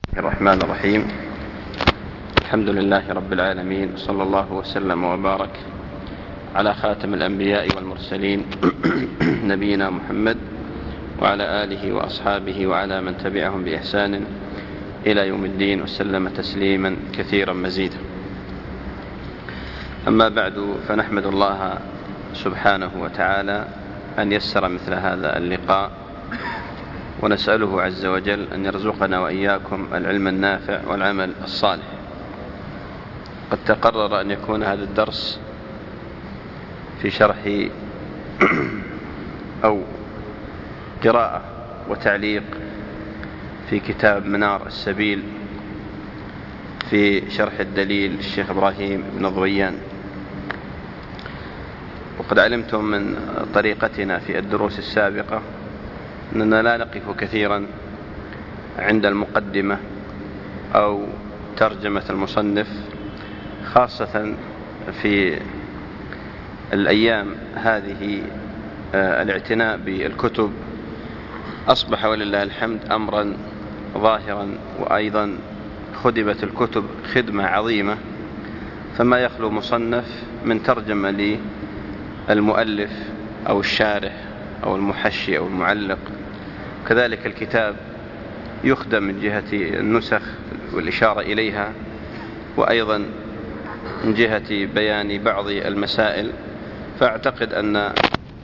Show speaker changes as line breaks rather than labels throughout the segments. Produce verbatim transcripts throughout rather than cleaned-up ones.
الرحمن الرحيم. الحمد لله رب العالمين، صلى الله وسلم وبارك على خاتم الأنبياء والمرسلين نبينا محمد وعلى آله وأصحابه وعلى من تبعهم بإحسان إلى يوم الدين، وسلم تسليما كثيرا مزيدا. أما بعد، فنحمد الله سبحانه وتعالى أن يسر مثل هذا اللقاء، ونسأله عز وجل أن يرزقنا وإياكم العلم النافع والعمل الصالح. قد تقرر أن يكون هذا الدرس في شرح أو قراءة وتعليق في كتاب منار السبيل في شرح الدليل الشيخ إبراهيم بن ضويان. وقد علمتم من طريقتنا في الدروس السابقة أننا لا نقف كثيرا عند المقدمة أو ترجمة المصنف، خاصة في الأيام هذه. الاعتناء بالكتب أصبح ولله الحمد أمرا ظاهرا، وأيضا خدمت الكتب خدمة عظيمة، فما يخلو مصنف من ترجمة للمؤلف أو الشارح أو المحشي أو المعلق. كذلك الكتاب يخدم من جهة النسخ والإشارة إليها، وأيضا من جهة بيان بعض المسائل. فأعتقد أن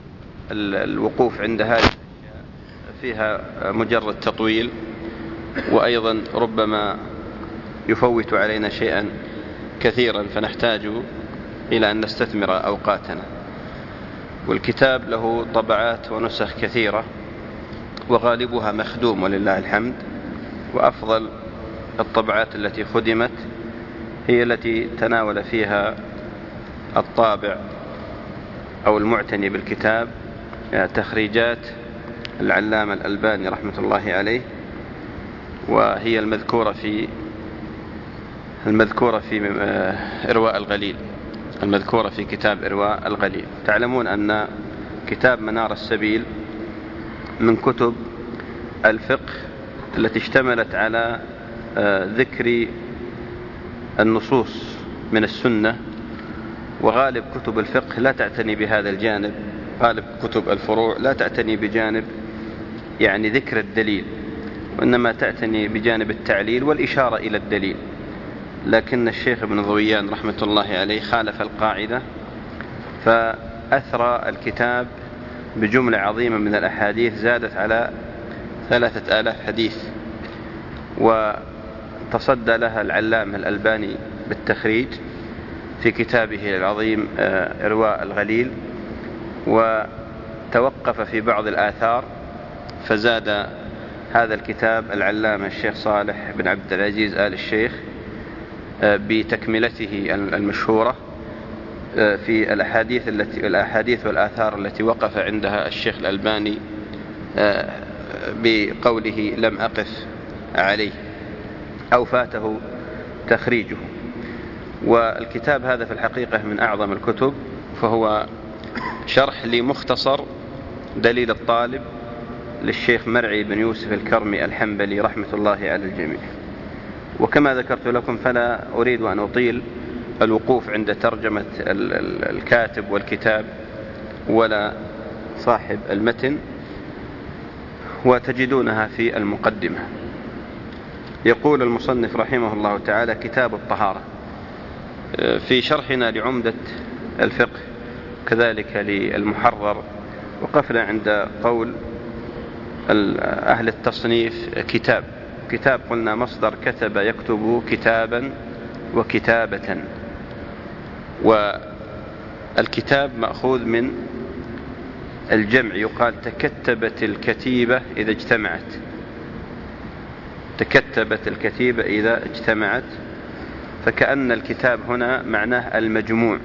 الوقوف عند هذه الأشياء فيها مجرد تطويل، وأيضا ربما يفوت علينا شيئا كثيرا، فنحتاج إلى أن نستثمر أوقاتنا. والكتاب له طبعات ونسخ كثيرة، وغالبها مخدوم ولله الحمد. وأفضل الطبعات التي خدمت هي التي تناول فيها الطابع أو المعتني بالكتاب تخريجات العلامة الألباني رحمة الله عليه، وهي المذكورة في المذكورة في إرواء الغليل المذكورة في كتاب إرواء الغليل. تعلمون أن كتاب منار السبيل من كتب الفقه التي اشتملت على ذكر النصوص من السنة، وغالب كتب الفقه لا تعتني بهذا الجانب. غالب كتب الفروع لا تعتني بجانب يعني ذكر الدليل، وإنما تعتني بجانب التعليل والإشارة إلى الدليل. لكن الشيخ ابن ضويان رحمة الله عليه خالف القاعدة، فأثرى الكتاب بجملة عظيمة من الأحاديث زادت على ثلاثة آلاف حديث، وتصدى لها العلامة الألباني بالتخريج في كتابه العظيم إرواء الغليل، وتوقف في بعض الآثار، فزاد هذا الكتاب العلامة الشيخ صالح بن عبد العزيز آل الشيخ بتكملته المشهورة في الأحاديث التي الأحاديث والآثار التي وقف عندها الشيخ الألباني بقوله لم أقف عليه أو فاته تخريجه. والكتاب هذا في الحقيقة من أعظم الكتب، فهو شرح لمختصر دليل الطالب للشيخ مرعي بن يوسف الكرمي الحنبلي رحمة الله على الجميع. وكما ذكرت لكم، فلا أريد أن أطيل الوقوف عند ترجمة الكاتب والكتاب ولا صاحب المتن، وتجدونها في المقدمة. يقول المصنف رحمه الله تعالى: كتاب الطهارة. في شرحنا لعمدة الفقه كذلك للمحرر وقفنا عند قول أهل التصنيف كتاب. كتاب قلنا مصدر كتب يكتب كتابا وكتابة، والكتاب مأخوذ من الجمع، يقال تكتبت الكتيبة إذا اجتمعت تكتبت الكتيبة إذا اجتمعت فكأن الكتاب هنا معناه المجموع،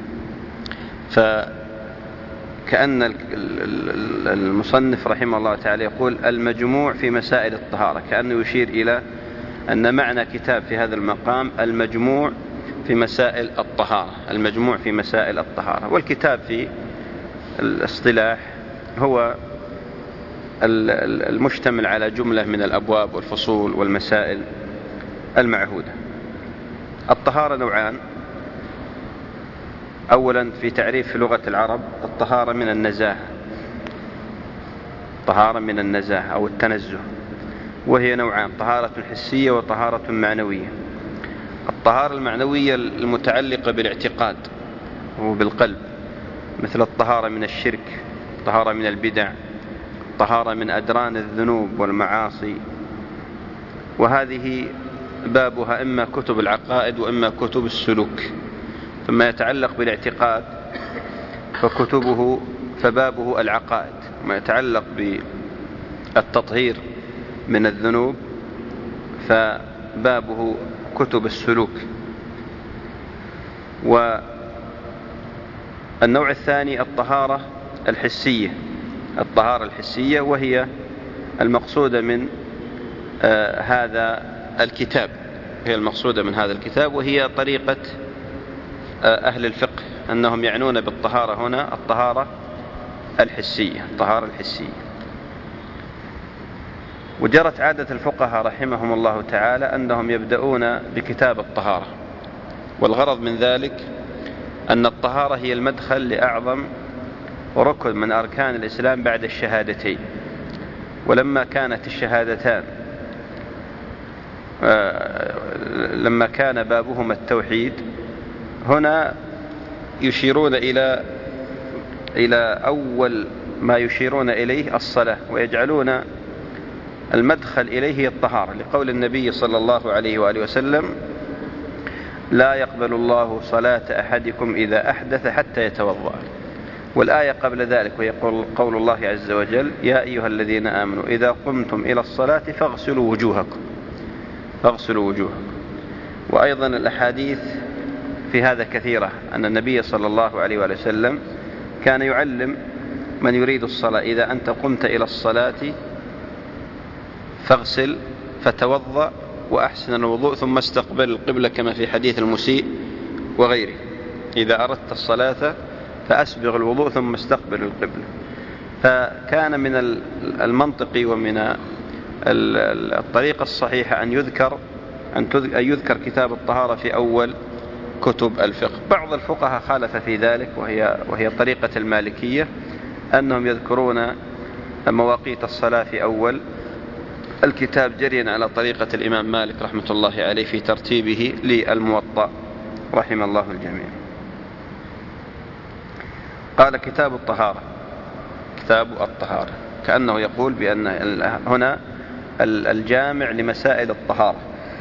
فكأن المصنف رحمه الله تعالى يقول المجموع في مسائل الطهارة، كأنه يشير إلى أن معنى كتاب في هذا المقام المجموع في مسائل الطهارة المجموع في مسائل الطهارة. والكتاب في الاصطلاح هو المشتمل على جملة من الأبواب والفصول والمسائل المعهودة. الطهارة نوعان. أولا في تعريف في لغة العرب الطهارة من النزاهة، طهارة من النزاهة أو التنزه، وهي نوعان: طهارة حسية وطهارة معنوية. الطهارة المعنوية المتعلقة بالاعتقاد وبالقلب، مثل الطهارة من الشرك، الطهارة من البدع، الطهارة من أدران الذنوب والمعاصي، وهذه بابها إما كتب العقائد وإما كتب السلوك. ثم يتعلق بالاعتقاد فكتبه فبابه العقائد، ما يتعلق بالتطهير من الذنوب فبابه كتب السلوك. والنوع الثاني الطهارة الحسية، الطهارة الحسية وهي المقصودة من آه هذا الكتاب، هي المقصودة من هذا الكتاب، وهي طريقة آه أهل الفقه أنهم يعنون بالطهارة هنا الطهارة الحسية، الطهارة الحسية. وجرت عادة الفقهاء رحمهم الله تعالى أنهم يبدأون بكتاب الطهارة، والغرض من ذلك أن الطهارة هي المدخل لأعظم ركن من أركان الإسلام بعد الشهادتين. ولما كانت الشهادتان لما كان بابهما التوحيد، هنا يشيرون إلى إلى أول ما يشيرون إليه الصلاة، ويجعلون المدخل إليه الطهارة، لقول النبي صلى الله عليه وآله وسلم: لا يقبل الله صلاة أحدكم إذا أحدث حتى يتوضأ. والآية قبل ذلك وهي قول الله عز وجل: يا أيها الذين آمنوا إذا قمتم إلى الصلاة فاغسلوا وجوهكم فاغسلوا وجوهكم. وأيضا الأحاديث في هذا كثيرة، أن النبي صلى الله عليه وآله وسلم كان يعلم من يريد الصلاة: إذا أنت قمت إلى الصلاة فاغسل فتوضأ وأحسن الوضوء ثم استقبل القبلة، كما في حديث المسيء وغيره: إذا أردت الصلاة فأسبغ الوضوء ثم استقبل القبلة. فكان من المنطق ومن الطريقة الصحيحة أن يذكر أن يذكر كتاب الطهارة في أول كتب الفقه. بعض الفقهاء خالف في ذلك، وهي وهي طريقة المالكية، أنهم يذكرون مواقيت الصلاة في أول الكتاب، جريا على طريقة الإمام مالك رحمة الله عليه في ترتيبه للموطأ رحم الله الجميع. قال: كتاب الطهارة، كتاب الطهارة، كأنه يقول بأن هنا الجامع لمسائل الطهارة.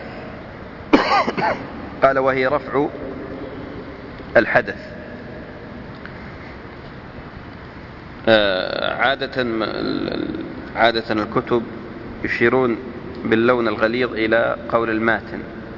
قال: وهي رفع الحدث. عادة عادة الكتب يشيرون باللون الغليظ إلى قول الماتن،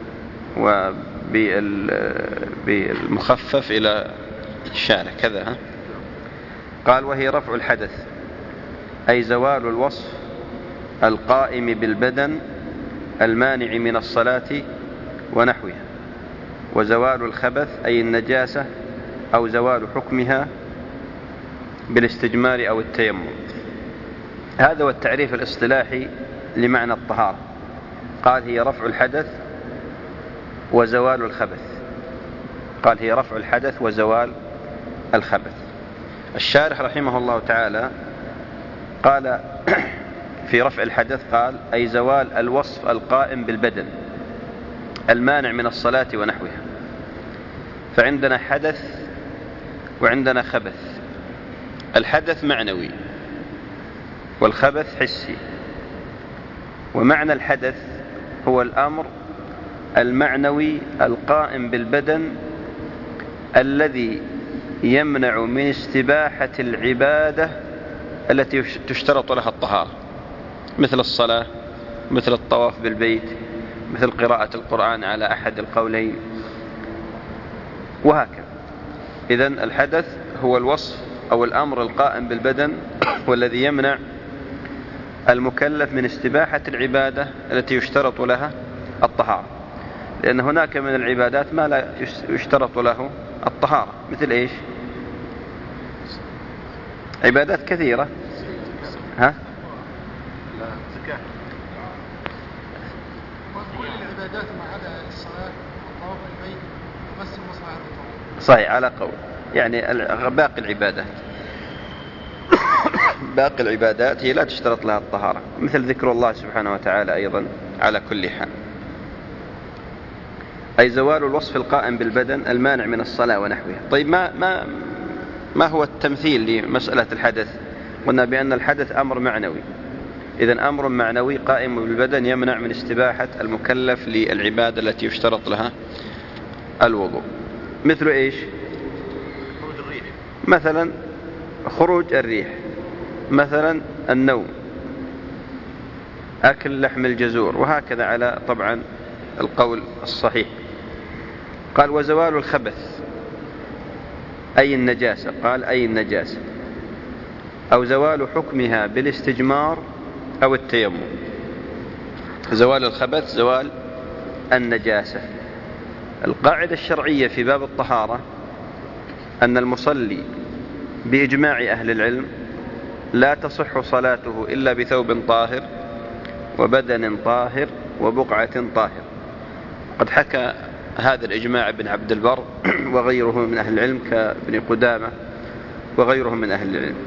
وبالمخفف إلى الشارع كذا. قال: وهي رفع الحدث، أي زوال الوصف القائم بالبدن المانع من الصلاة ونحوها، وزوال الخبث أي النجاسة أو زوال حكمها بالاستجمار أو التيمم. هذا هو التعريف الاصطلاحي لمعنى الطهارة. قال: هي رفع الحدث وزوال الخبث. قال: هي رفع الحدث وزوال الخبث. الشارح رحمه الله تعالى قال في رفع الحدث، قال: أي زوال الوصف القائم بالبدن المانع من الصلاة ونحوها. فعندنا حدث وعندنا خبث. الحدث معنوي والخبث حسي. ومعنى الحدث هو الأمر المعنوي القائم بالبدن الذي يمنع من استباحة العبادة التي تشترط لها الطهارة، مثل الصلاة، مثل الطواف بالبيت، مثل قراءة القرآن على أحد القولين، وهكذا. إذن الحدث هو الوصف أو الأمر القائم بالبدن والذي يمنع المكلف من استباحة العبادة التي يشترط لها الطهارة، لأن هناك من العبادات ما لا يشترط له الطهارة، مثل إيش؟ عبادات كثيرة. ها؟
وكل العبادات ما عدا الصلاة والطواف البيت ومس المصحف على الطواف.
صحيح على قول، يعني باقي العبادات باقي العبادات هي لا تشترط لها الطهارة، مثل ذكر الله سبحانه وتعالى أيضا على كل حال. أي زوال الوصف القائم بالبدن المانع من الصلاة ونحوها. طيب ما, ما, ما هو التمثيل لمسألة الحدث؟ قلنا بأن الحدث أمر معنوي، إذن أمر معنوي قائم بالبدن يمنع من استباحة المكلف للعبادة التي يشترط لها الوضوء. مثل إيش؟
خروج الريح
مثلا، خروج الريح، مثلا النوم، أكل لحم الجزور، وهكذا على طبعا القول الصحيح. قال وزوال الخبث أي النجاسة، قال أي النجاسة، أو زوال حكمها بالاستجمار أو التيمم. زوال الخبث زوال النجاسة. القاعدة الشرعية في باب الطهارة أن المصلي بإجماع أهل العلم لا تصح صلاته إلا بثوب طاهر وبدن طاهر وبقعة طاهر. قد حكى هذا الإجماع ابن عبد البر وغيره من أهل العلم كابن قدامة وغيرهم من أهل العلم.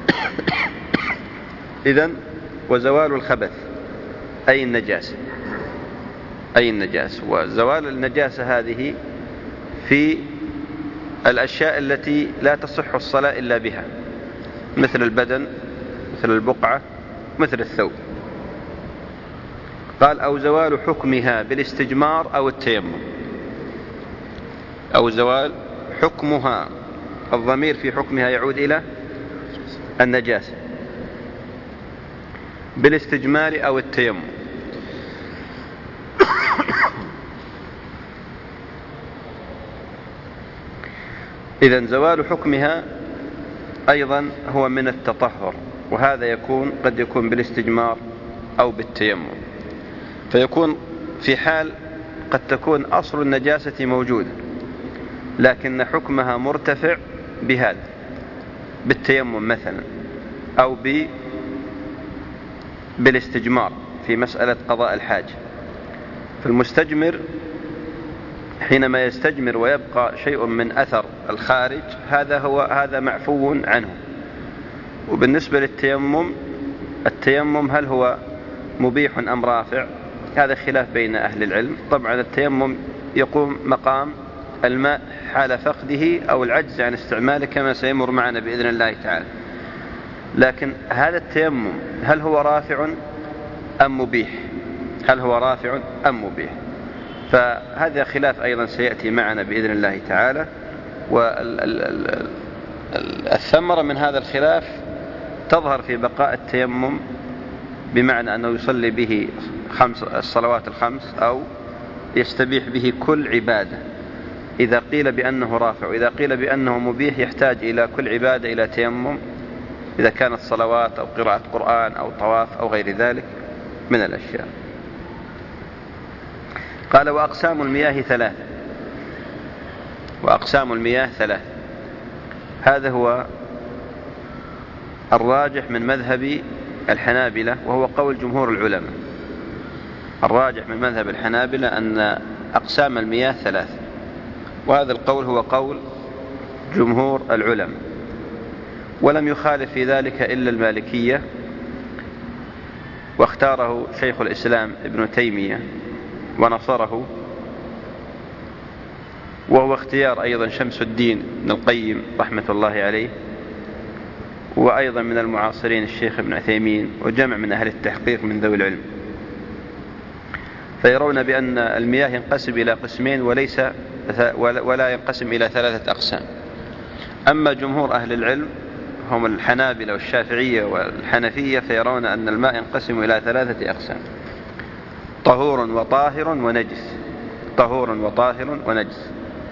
إذن وزوال الخبث أي النجاسة، أي النجاسة، وزوال النجاسة هذه في الأشياء التي لا تصح الصلاة إلا بها، مثل البدن، مثل البقعة، مثل الثوب. قال أو زوال حكمها بالاستجمار أو التيمم، أو زوال حكمها، الضمير في حكمها يعود إلى النجاسة، بالاستجمار أو التيمم. إذن زوال حكمها أيضا هو من التطهر، وهذا يكون قد يكون بالاستجمار أو بالتيمم، فيكون في حال قد تكون أصل النجاسة موجودة لكن حكمها مرتفع بهذا، بالتيمم مثلا، أو بالاستجمار في مسألة قضاء الحاجة. فالمستجمر حينما يستجمر ويبقى شيء من أثر الخارج هذا هو هذا معفو عنه. وبالنسبة للتيمم، التيمم هل هو مبيح أم رافع؟ هذا خلاف بين أهل العلم. طبعا التيمم يقوم مقام الماء حال فقده أو العجز عن استعماله كما سيمر معنا بإذن الله تعالى. لكن هذا التيمم هل هو رافع أم مبيح؟ هل هو رافع أم مبيح؟ فهذا خلاف أيضا سيأتي معنا بإذن الله تعالى. والثمرة من هذا الخلاف تظهر في بقاء التيمم، بمعنى أنه يصلي به خمس الصلوات الخمس أو يستبيح به كل عبادة. إذا قيل بأنه رافع، وإذا قيل بأنه مبيح يحتاج إلى كل عبادة إلى تيمم، إذا كانت صلوات أو قراءة قرآن أو طواف أو غير ذلك من الأشياء. قال وأقسام المياه ثلاثة، وأقسام المياه ثلاثة. هذا هو الراجح من مذهب الحنابلة، وهو قول جمهور العلماء. الراجح من مذهب الحنابلة أن أقسام المياه ثلاثة، وهذا القول هو قول جمهور العلماء، ولم يخالف في ذلك إلا المالكية، واختاره شيخ الإسلام ابن تيمية ونصره، وهو اختيار أيضا شمس الدين ابن القيم رحمة الله عليه، وأيضا من المعاصرين الشيخ ابن عثيمين وجمع من أهل التحقيق من ذوي العلم. فيرون بأن المياه ينقسم إلى قسمين وليس ولا ينقسم إلى ثلاثة أقسام. أما جمهور أهل العلم هم الحنابلة والشافعية والحنفية فيرون أن الماء ينقسم إلى ثلاثة أقسام: طهور وطاهر ونجس. طهور وطاهر ونجس.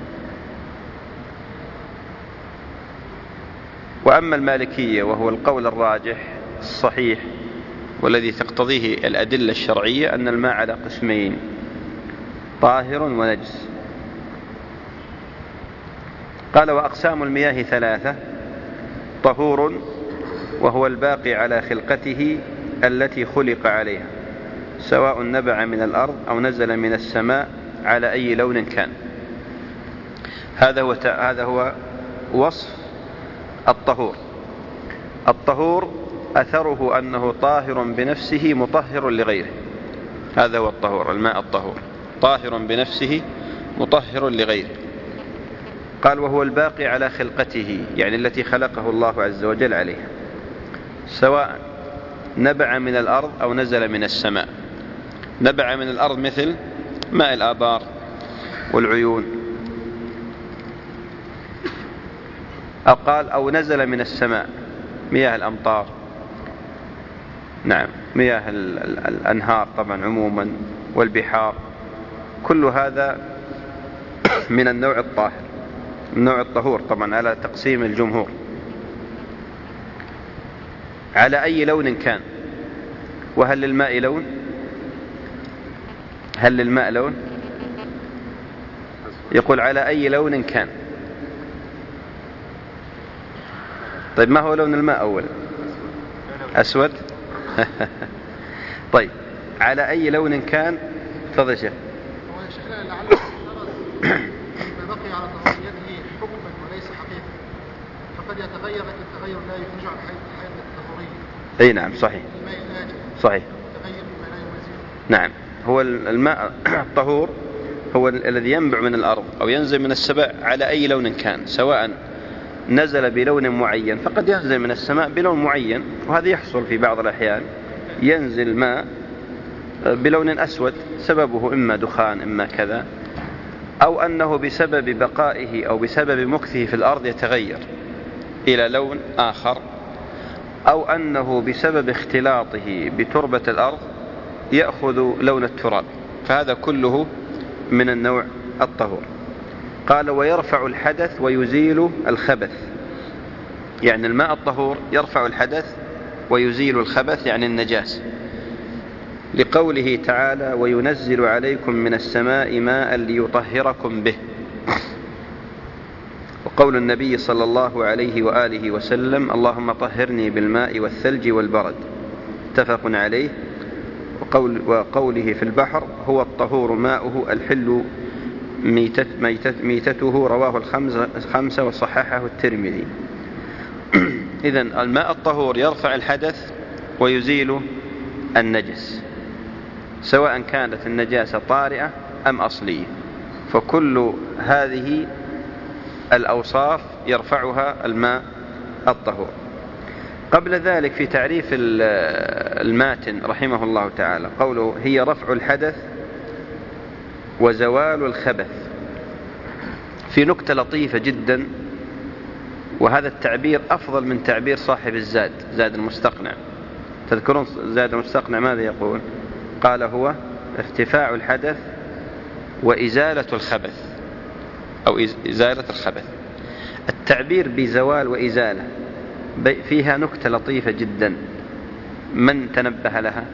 وأما المالكية وهو القول الراجح الصحيح والذي تقتضيه الأدلة الشرعية أن الماء على قسمين: طاهر ونجس. قال وأقسام المياه ثلاثة: طهور وهو الباقي على خلقته التي خلق عليها، سواء نبع من الأرض أو نزل من السماء على أي لون كان. هذا هو هذا هو وصف الطهور. الطهور أثره أنه طاهر بنفسه مطهر لغيره. هذا هو الطهور، الماء الطهور طاهر بنفسه مطهر لغيره. قال وهو الباقي على خلقته، يعني التي خلقه الله عز وجل عليها، سواء نبع من الأرض أو نزل من السماء. نبع من الأرض مثل ماء الآبار والعيون، أو قال أو نزل من السماء مياه الأمطار، نعم مياه الأنهار طبعا عموما والبحار، كل هذا من النوع الطاهر، النوع الطهور طبعا على تقسيم الجمهور. على أي لون كان. وهل للماء لون؟ هل للماء لون؟ يقول على أي لون كان. طيب ما هو لون الماء أولا؟ أسود. طيب على أي لون كان؟ تفضل يا شيخ.
هو يا شيخ لعله ما بقي على طهوريته حكما وليس حقيقة، فقد يتغير التغير لا يخرج عن حالة الطهورية.
أي نعم صحيح صحيح. نعم هو الماء الطهور هو الذي ينبع من الأرض أو ينزل من السماء على أي لون كان، سواء نزل بلون معين، فقد ينزل من السماء بلون معين، وهذا يحصل في بعض الأحيان، ينزل ماء بلون أسود سببه إما دخان إما كذا، أو أنه بسبب بقائه أو بسبب مكثه في الأرض يتغير إلى لون آخر، أو أنه بسبب اختلاطه بتربة الأرض يأخذ لون التراب، فهذا كله من النوع الطهور. قال ويرفع الحدث ويزيل الخبث، يعني الماء الطهور يرفع الحدث ويزيل الخبث يعني النجاس، لقوله تعالى وينزل عليكم من السماء ماء ليطهركم به، وقول النبي صلى الله عليه وآله وسلم اللهم طهرني بالماء والثلج والبرد، متفق عليه. وقول وقوله في البحر هو الطهور ماؤه الحل ميتت ميتت ميتته، رواه الخمسة وصححه الترمذي. إذن الماء الطهور يرفع الحدث ويزيل النجس، سواء كانت النجاسة طارئة أم أصلية، فكل هذه الأوصاف يرفعها الماء الطهور. قبل ذلك في تعريف الماتن رحمه الله تعالى قوله هي رفع الحدث وزوال الخبث، في نكتة لطيفة جدا، وهذا التعبير أفضل من تعبير صاحب الزاد، زاد المستقنع. تذكرون زاد المستقنع ماذا يقول؟ قال هو ارتفاع الحدث وإزالة الخبث أو إزالة الخبث. التعبير بزوال وإزالة فيها نكتة لطيفة جدا، من تنبه لها؟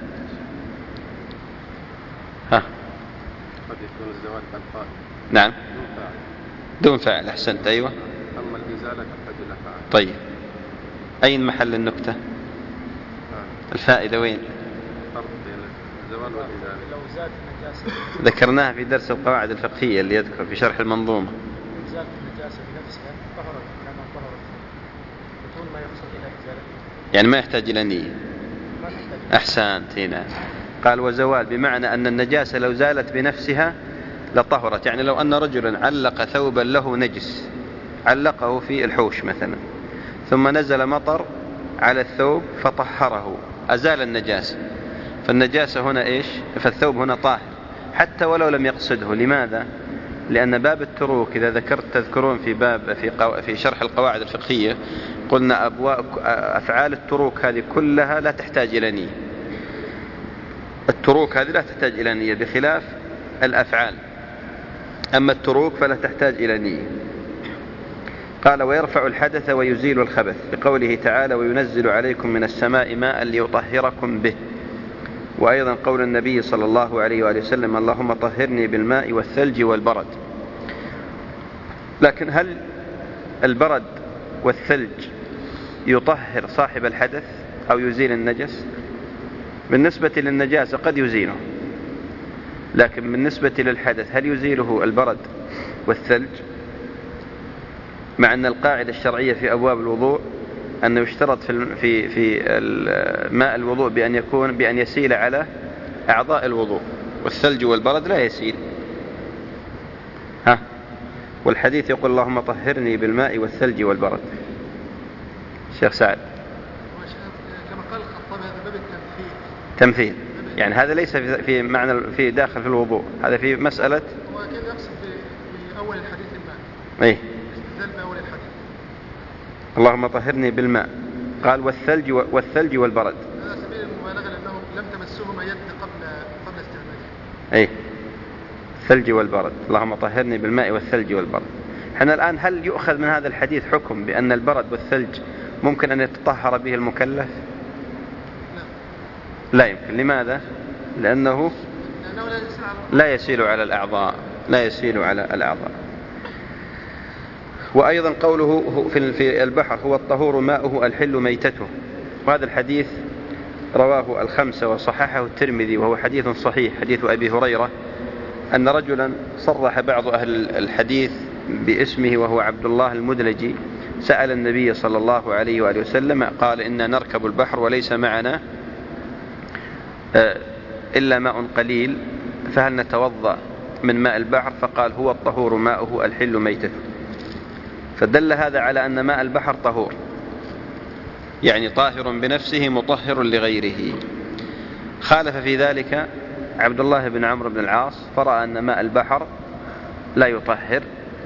ها؟
قد يكون الزوال بالفاعل.
نعم دون فاعل، أحسنت، أيوة.
أما الإزالة تحتاج إلى فاعل.
طيب أين محل النكتة؟ الفائدة وين؟
فرق بين الزوال والإزالة.
لو زاد النجاسة
ذكرناها في درس القواعد الفقهية اللي يذكر في شرح المنظومة.
زاد النجاسة بنفسها طهرت كما طهرت بدون ما يحصل إلى إزالة،
يعني ما يحتاج إلى نية.
ما تحتاج.
أحسنت هنا. قال وزوال بمعنى أن النجاسة لو زالت بنفسها لطهرت، يعني لو أن رجلا علق ثوبا له نجس، علقه في الحوش مثلا، ثم نزل مطر على الثوب فطهره أزال النجاسة، فالنجاسة هنا إيش؟ فالثوب هنا طاهر حتى ولو لم يقصده. لماذا؟ لأن باب التروك إذا ذكرت تذكرون في باب في, قو... في شرح القواعد الفقهية قلنا أبواب أفعال التروك هذه كلها لا تحتاج إلى نية، التروك هذه لا تحتاج إلى نية بخلاف الأفعال، أما التروك فلا تحتاج إلى نية. قال ويرفع الحدث ويزيل الخبث، بقوله تعالى وينزل عليكم من السماء ماء ليطهركم به، وأيضا قول النبي صلى الله عليه وآله وسلم اللهم طهرني بالماء والثلج والبرد. لكن هل البرد والثلج يطهر صاحب الحدث أو يزيل النجس؟ بالنسبة للنجاسة قد يزيله، لكن بالنسبة للحدث هل يزيله البرد والثلج؟ مع أن القاعدة الشرعية في أبواب الوضوء أنه يشترط في في في ماء الوضوء بأن يكون بأن يسيل على أعضاء الوضوء، والثلج والبرد لا يسيل. ها، والحديث يقول اللهم طهرني بالماء والثلج والبرد. الشيخ سعد
كما قال الخطاب هذا باب التمثيل.
تمثيل يعني هذا ليس في معنى في داخل في الوضوء، هذا في مسألة.
هو أكيد يقصد في أول الحديث الماء.
إيه.
استدلال بأول الحديث.
اللهم طهرني بالماء، قال والثلج والثلج والبرد.
هذا سبيل المبالغة لأنه لم تمسهما يد قبل قبل استعماله.
إيه. الثلج والبرد، اللهم طهرني بالماء والثلج والبرد. احنا الآن هل يؤخذ من هذا الحديث حكم بأن البرد والثلج ممكن أن يتطهر به المكلف؟
لا.
لا يمكن. لماذا؟ لأنه لا يسيل على الأعضاء، لا يسيل على الأعضاء. وأيضا قوله في البحر هو الطهور ماؤه الحل ميتته، وهذا الحديث رواه الخمسة وصححه الترمذي، وهو حديث صحيح، حديث أبي هريرة أن رجلا صرح بعض أهل الحديث باسمه وهو عبد الله المدلجي، سأل النبي صلى الله عليه وآله وسلم قال إنا نركب البحر وليس معنا إلا ماء قليل فهل نتوضأ من ماء البحر؟ فقال هو الطهور ماؤه الحل ميتته. فدل هذا على أن ماء البحر طهور، يعني طاهر بنفسه مطهر لغيره. خالف في ذلك عبد الله بن عمرو بن العاص فرأى أن ماء البحر لا يطهر،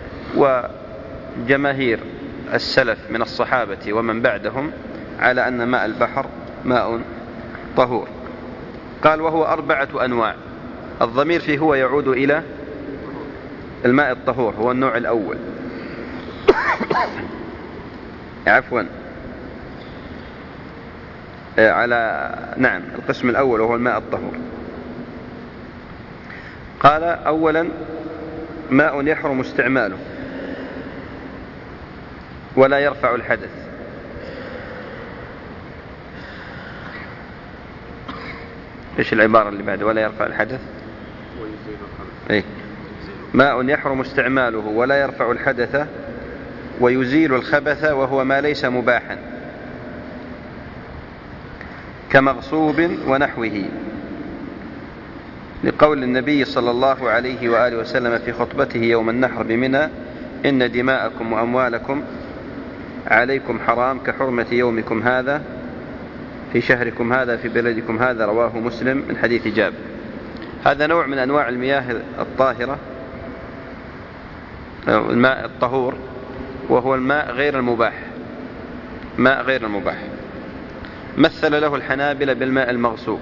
وجماهير السلف من الصحابة ومن بعدهم على أن ماء البحر ماء طهور. قال وهو أربعة أنواع، الضمير فيه هو يعود إلى الماء الطهور، هو النوع الأول عفوا على نعم القسم الأول وهو الماء الطهور. قال أولا ماء يحرم استعماله ولا يرفع الحدث. إيش العبارة اللي بعد ولا يرفع الحدث؟ إيه؟ ماء يحرم استعماله ولا يرفع الحدث ويزيل الخبث وهو ما ليس مباحا كمغصوب ونحوه، لقول النبي صلى الله عليه وآله وسلم في خطبته يوم النحر بمنى إن دماءكم وأموالكم عليكم حرام كحرمة يومكم هذا في شهركم هذا في بلدكم هذا، رواه مسلم من حديث جابر. هذا نوع من أنواع المياه الطاهرة، الماء الطهور، وهو الماء غير المباح، ماء غير المباح. مثل له الحنابلة بالماء المغصوب،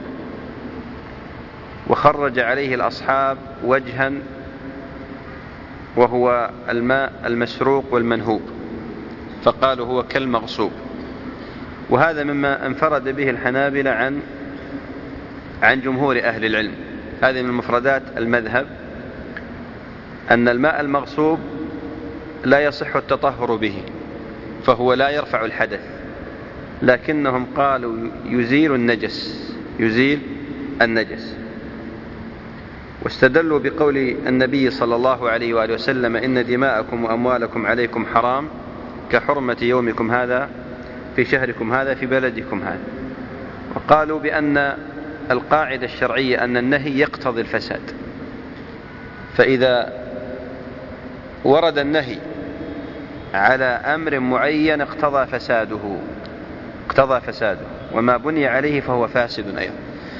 وخرج عليه الأصحاب وجها وهو الماء المسروق والمنهوب، فقالوا هو كالمغصوب. وهذا مما انفرد به الحنابلة عن عن جمهور أهل العلم. هذه من مفردات المذهب أن الماء المغصوب لا يصح التطهر به، فهو لا يرفع الحدث، لكنهم قالوا يزيل النجس، يزيل النجس. واستدلوا بقول النبي صلى الله عليه وآله وسلم إن دماءكم وأموالكم عليكم حرام كحرمة يومكم هذا في شهركم هذا في بلدكم هذا. وقالوا بأن القاعدة الشرعية أن النهي يقتضي الفساد، فإذا ورد النهي على أمر معين اقتضى فساده، اقتضى فساده، وما بني عليه فهو فاسد أيضا.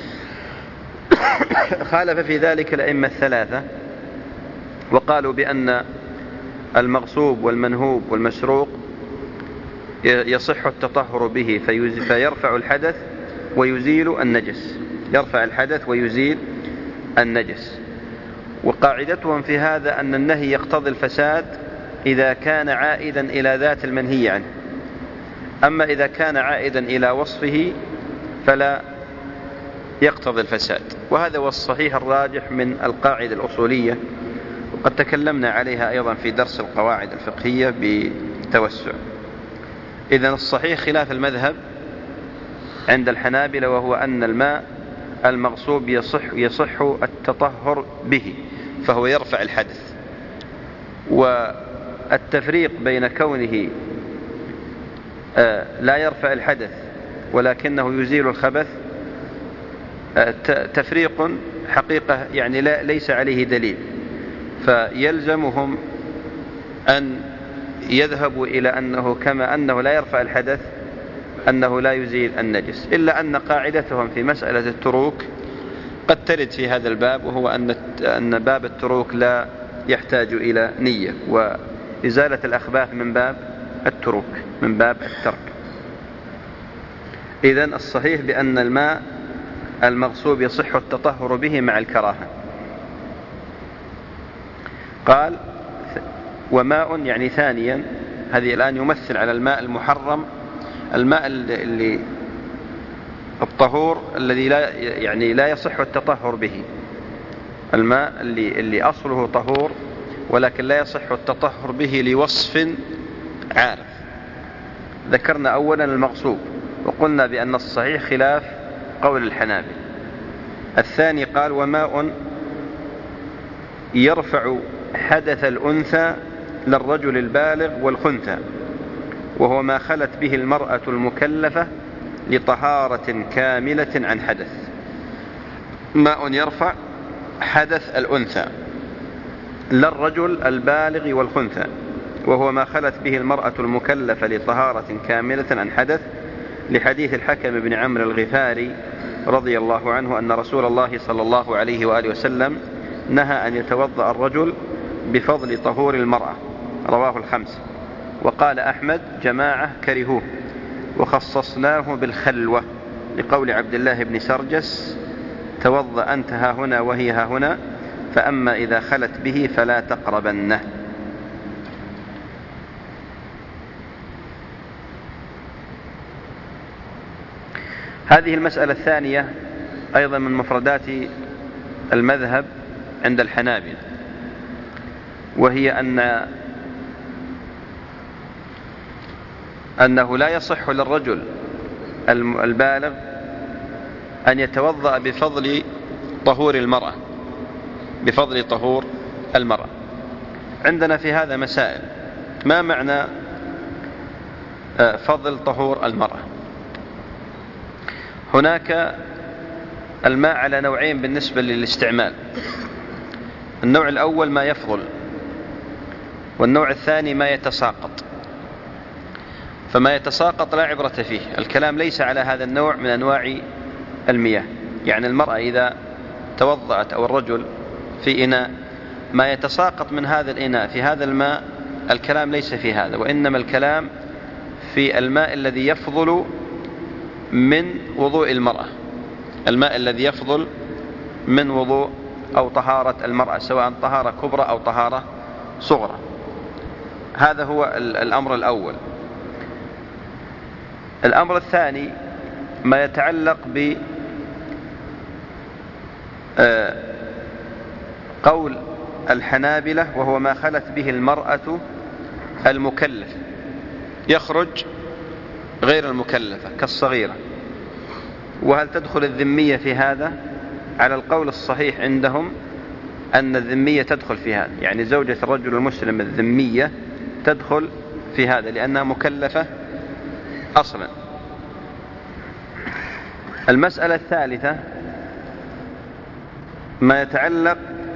خالف في ذلك الأئمة الثلاثة، وقالوا بأن المغصوب والمنهوب والمسروق يصح التطهر به فيرفع الحدث ويزيل النجس، يرفع الحدث ويزيل النجس. وقاعدتهم في هذا أن النهي يقتضي الفساد إذا كان عائدا إلى ذات المنهي عنه، أما إذا كان عائدا إلى وصفه فلا يقتضي الفساد. وهذا هو الصحيح الراجح من القاعدة الأصولية، وقد تكلمنا عليها أيضا في درس القواعد الفقهية بتوسع. إذن الصحيح خلاف المذهب عند الحنابلة، وهو أن الماء المغصوب يصح, يصح التطهر به فهو يرفع الحدث. والتفريق بين كونه لا يرفع الحدث ولكنه يزيل الخبث تفريق حقيقة يعني لا ليس عليه دليل، فيلزمهم أن يذهبوا إلى أنه كما أنه لا يرفع الحدث أنه لا يزيل النجس، إلا أن قاعدتهم في مسألة التروك قد ترد في هذا الباب، وهو أن أن باب التروك لا يحتاج إلى نية، وإزالة الأخباث من باب التروك من باب الترك. إذن الصحيح بأن الماء المغصوب يصح التطهر به مع الكراهة. قال وماء يعني ثانيا، هذه الآن يمثل على الماء المحرم، الماء اللي الطهور الذي لا يعني لا يصح التطهر به، الماء اللي اللي أصله طهور ولكن لا يصح التطهر به لوصف عارف. ذكرنا أولا المغصوب وقلنا بأن الصحيح خلاف قول الحنابل. الثاني قال وماء يرفع حدث الأنثى للرجل البالغ والخنثى، وهو ما خلت به المرأة المكلفة لطهارة كاملة عن حدث. ماء يرفع حدث الأنثى للرجل البالغ والخنثى، وهو ما خلت به المرأة المكلفة لطهارة كاملة عن حدث، لحديث الحكم بن عمرو الغفاري رضي الله عنه أن رسول الله صلى الله عليه وآله وسلم نهى أن يتوضأ الرجل بفضل طهور المرأة، رواه الخمس. وقال أحمد جماعة كرهوه، وخصصناه بالخلوة لقول عبد الله بن سرجس توضأ أنت ها هنا وهي ها هنا، فأما إذا خلت به فلا تقربنه. هذه المسألة الثانية أيضا من مفردات المذهب عند الحنابلة، وهي أن أنه لا يصح للرجل البالغ أن يتوضأ بفضل طهور المرأة بفضل طهور المرأة. عندنا في هذا مسائل. ما معنى فضل طهور المرأة؟ هناك الماء على نوعين بالنسبة للاستعمال. النوع الأول ما يفضل، والنوع الثاني ما يتساقط. فما يتساقط لا عبرة فيه، الكلام ليس على هذا النوع من أنواع المياه. يعني المرأة إذا توضأت أو الرجل في إناء، ما يتساقط من هذا الإناء في هذا الماء الكلام ليس في هذا، وإنما الكلام في الماء الذي يفضل من وضوء المرأة، الماء الذي يفضل من وضوء أو طهارة المرأة، سواء طهارة كبرى أو طهارة صغرى. هذا هو الأمر الأول. الأمر الثاني ما يتعلق بقول الحنابلة، وهو ما خلت به المرأة المكلفة، يخرج غير المكلفة كالصغيرة. وهل تدخل الذمية في هذا؟ على القول الصحيح عندهم أن الذمية تدخل في هذا، يعني زوجة الرجل المسلم الذمية تدخل في هذا لأنها مكلفة أصلا. المسألة الثالثة ما يتعلق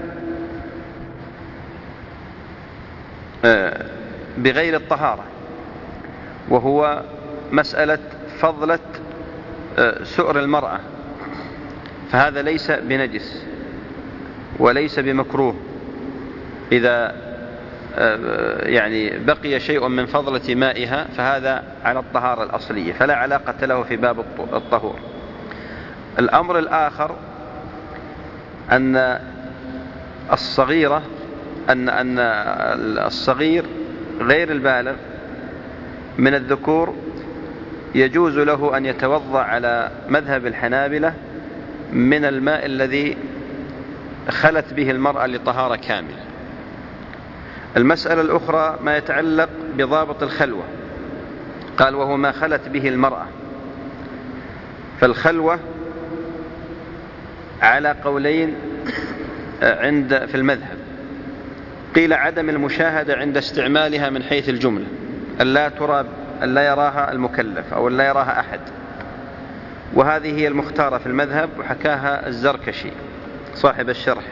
بغير الطهارة، وهو مسألة فضلة سؤر المرأة، فهذا ليس بنجس وليس بمكروه إذا يعني بقي شيء من فضلة مائها، فهذا على الطهارة الأصلية فلا علاقة له في باب الطهور. الأمر الآخر أن الصغيرة أن أن الصغير غير البالغ من الذكور يجوز له أن يتوضأ على مذهب الحنابلة من الماء الذي خلت به المرأة لطهارة كاملة. المسألة الأخرى ما يتعلق بضابط الخلوة، قال وهو ما خلت به المرأة. فالخلوة على قولين عند في المذهب. قيل عدم المشاهدة عند استعمالها من حيث الجملة، ألا ترى ألا يراها المكلف أو ألا يراها أحد، وهذه هي المختارة في المذهب، وحكاها الزركشي صاحب الشرح.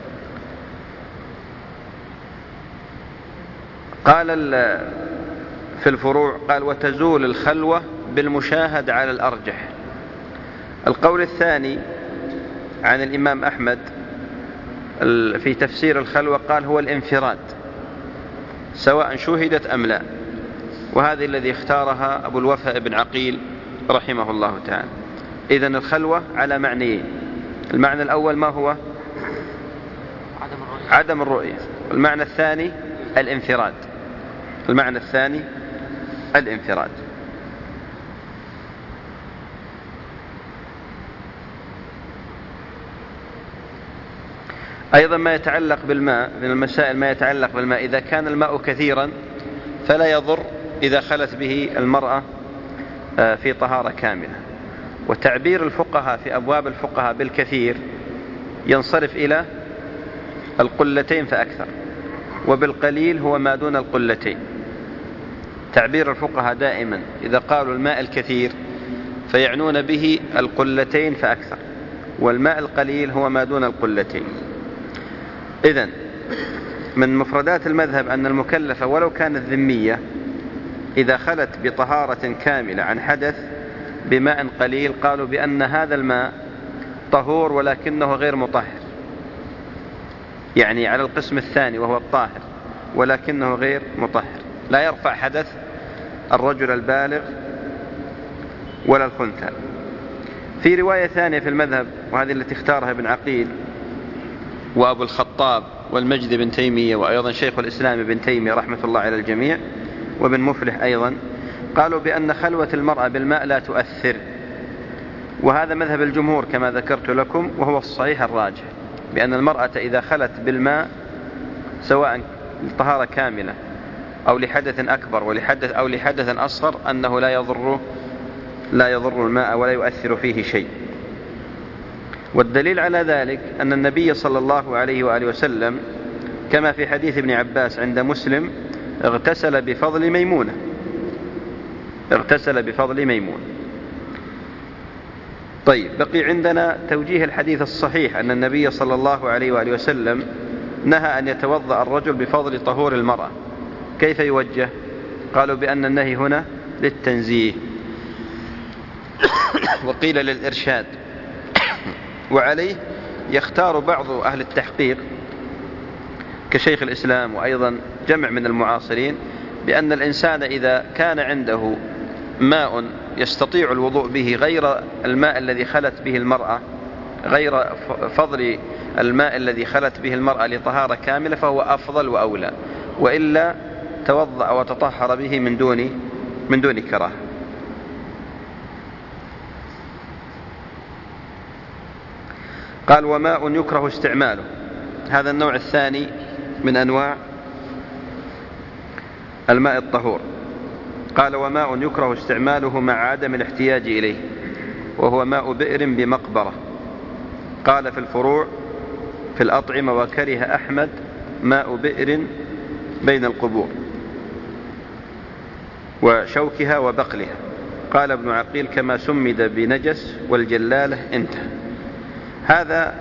قال في الفروع قال وتزول الخلوة بالمشاهد على الأرجح. القول الثاني عن الإمام أحمد في تفسير الخلوة قال هو الانفراد سواء شوهدت أم لا، وهذا الذي اختارها أبو الوفاء بن عقيل رحمه الله تعالى. إذن الخلوة على معنيين، المعنى الأول ما هو؟ عدم الرؤية. المعنى الثاني الانفراد. المعنى الثاني الانفراد. أيضا ما يتعلق بالماء من المسائل ما يتعلق بالماء، إذا كان الماء كثيرا فلا يضر إذا خلت به المرأة في طهارة كاملة. وتعبير الفقهاء في أبواب الفقهاء بالكثير ينصرف إلى القلتين فأكثر، وبالقليل هو ما دون القلتين. تعبير الفقهاء دائما إذا قالوا الماء الكثير فيعنون به القلتين فأكثر، والماء القليل هو ما دون القلتين. إذن من مفردات المذهب أن المكلفة ولو كانت ذمية إذا خلت بطهارة كاملة عن حدث بماء قليل قالوا بأن هذا الماء طهور ولكنه غير مطهر، يعني على القسم الثاني وهو الطاهر ولكنه غير مطهر، لا يرفع حدث الرجل البالغ ولا الخنثى. في رواية ثانية في المذهب وهذه التي اختارها ابن عقيل وأبو الخطاب والمجد بن تيمية وأيضا شيخ الإسلام ابن تيمية رحمة الله على الجميع وابن مفلح أيضا، قالوا بأن خلوة المرأة بالماء لا تؤثر، وهذا مذهب الجمهور كما ذكرت لكم، وهو الصحيح الراجح بأن المرأة إذا خلت بالماء سواء طهارة كاملة أو لحدث أكبر ولحدث أو لحدث أصغر أنه لا يضر لا يضر الماء ولا يؤثر فيه شيء. والدليل على ذلك أن النبي صلى الله عليه وآله وسلم كما في حديث ابن عباس عند مسلم اغتسل بفضل ميمونة اغتسل بفضل ميمونة. طيب، بقي عندنا توجيه الحديث الصحيح أن النبي صلى الله عليه وآله وسلم نهى أن يتوضأ الرجل بفضل طهور المرأة. كيف يوجه؟ قالوا بأن النهي هنا للتنزيه وقيل للإرشاد. وعليه يختار بعض أهل التحقيق كشيخ الإسلام وأيضا جمع من المعاصرين بأن الإنسان إذا كان عنده ماء يستطيع الوضوء به غير الماء الذي خلت به المرأة، غير فضل الماء الذي خلت به المرأة لطهارة كاملة، فهو أفضل وأولى، وإلا توضأ وتطهر به من دون من دون كراهة. قال وماء يكره استعماله، هذا النوع الثاني من أنواع الماء الطهور. قال وماء يكره استعماله مع عدم الاحتياج إليه، وهو ماء بئر بمقبرة. قال في الفروع في الأطعمة وكره أحمد ماء بئر بين القبور وشوكها وبقلها. قال ابن عقيل كما سمد بنجس والجلالة انتهى. هذا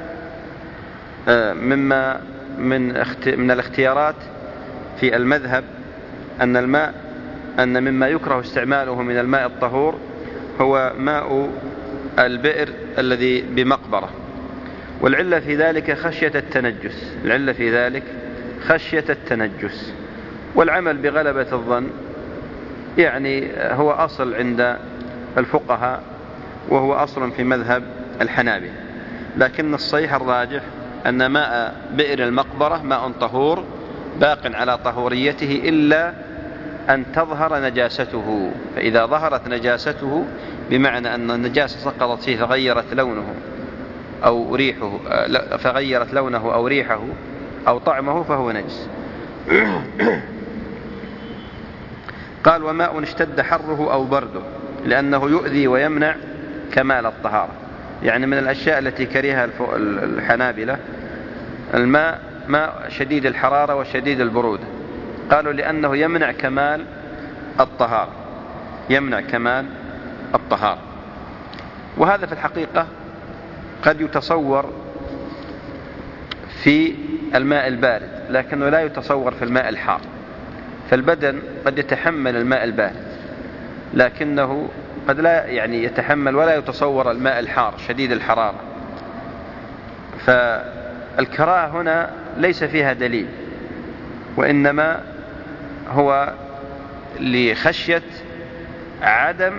مما من من الاختيارات في المذهب أن الماء أن مما يكره استعماله من الماء الطهور هو ماء البئر الذي بمقبرة، والعلة في ذلك خشية التنجس العلة في ذلك خشية التنجس والعمل بغلبة الظن يعني هو أصل عند الفقهاء وهو أصل في مذهب الحنابلة، لكن الصحيح الراجح أن ماء بئر المقبرة ماء طهور باق على طهوريته إلا أن تظهر نجاسته، فإذا ظهرت نجاسته بمعنى أن النجاسة سقطت فيه فغيرت لونه أو ريحه فغيرت لونه أو ريحه أو طعمه فهو نجس. قال وماء اشتد حره أو برده لأنه يؤذي ويمنع كمال الطهارة. يعني من الأشياء التي كرهها الحنابلة الماء ماء شديد الحرارة وشديد البرودة، قالوا لأنه يمنع كمال الطهارة، يمنع كمال الطهارة. وهذا في الحقيقة قد يتصور في الماء البارد، لكنه لا يتصور في الماء الحار. فالبدن قد يتحمل الماء البارد، لكنه قد لا يعني يتحمل ولا يتصور الماء الحار شديد الحرارة. فالكراهة هنا ليس فيها دليل، وإنما هو لخشية عدم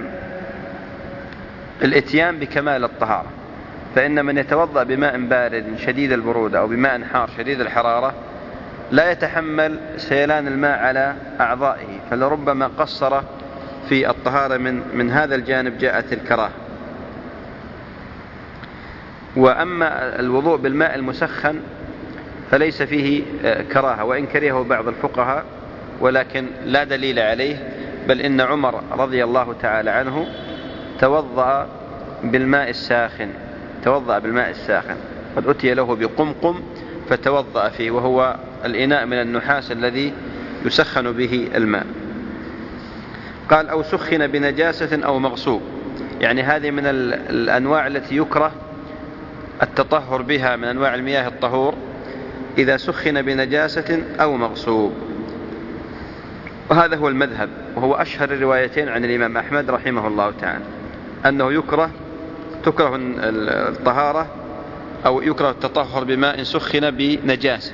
الاتيان بكمال الطهارة. فإن من يتوضأ بماء بارد شديد البرودة أو بماء حار شديد الحرارة لا يتحمل سيلان الماء على أعضائه، فلربما قصر في الطهارة. من, من هذا الجانب جاءت الكراهة. وأما الوضوء بالماء المسخن فليس فيه كراهة، وإن كرهه بعض الفقهاء ولكن لا دليل عليه، بل إن عمر رضي الله تعالى عنه توضأ بالماء الساخن، توضأ بالماء الساخن، قد أتي له بقمقم فتوضأ فيه، وهو الإناء من النحاس الذي يسخن به الماء. قال أو سخن بنجاسة أو مغصوب، يعني هذه من الأنواع التي يكره التطهر بها من أنواع المياه الطهور، إذا سخن بنجاسة أو مغصوب. وهذا هو المذهب، وهو أشهر الروايتين عن الإمام أحمد رحمه الله تعالى، أنه يكره تكره الطهارة أو يكره التطهر بماء سخن بنجاسة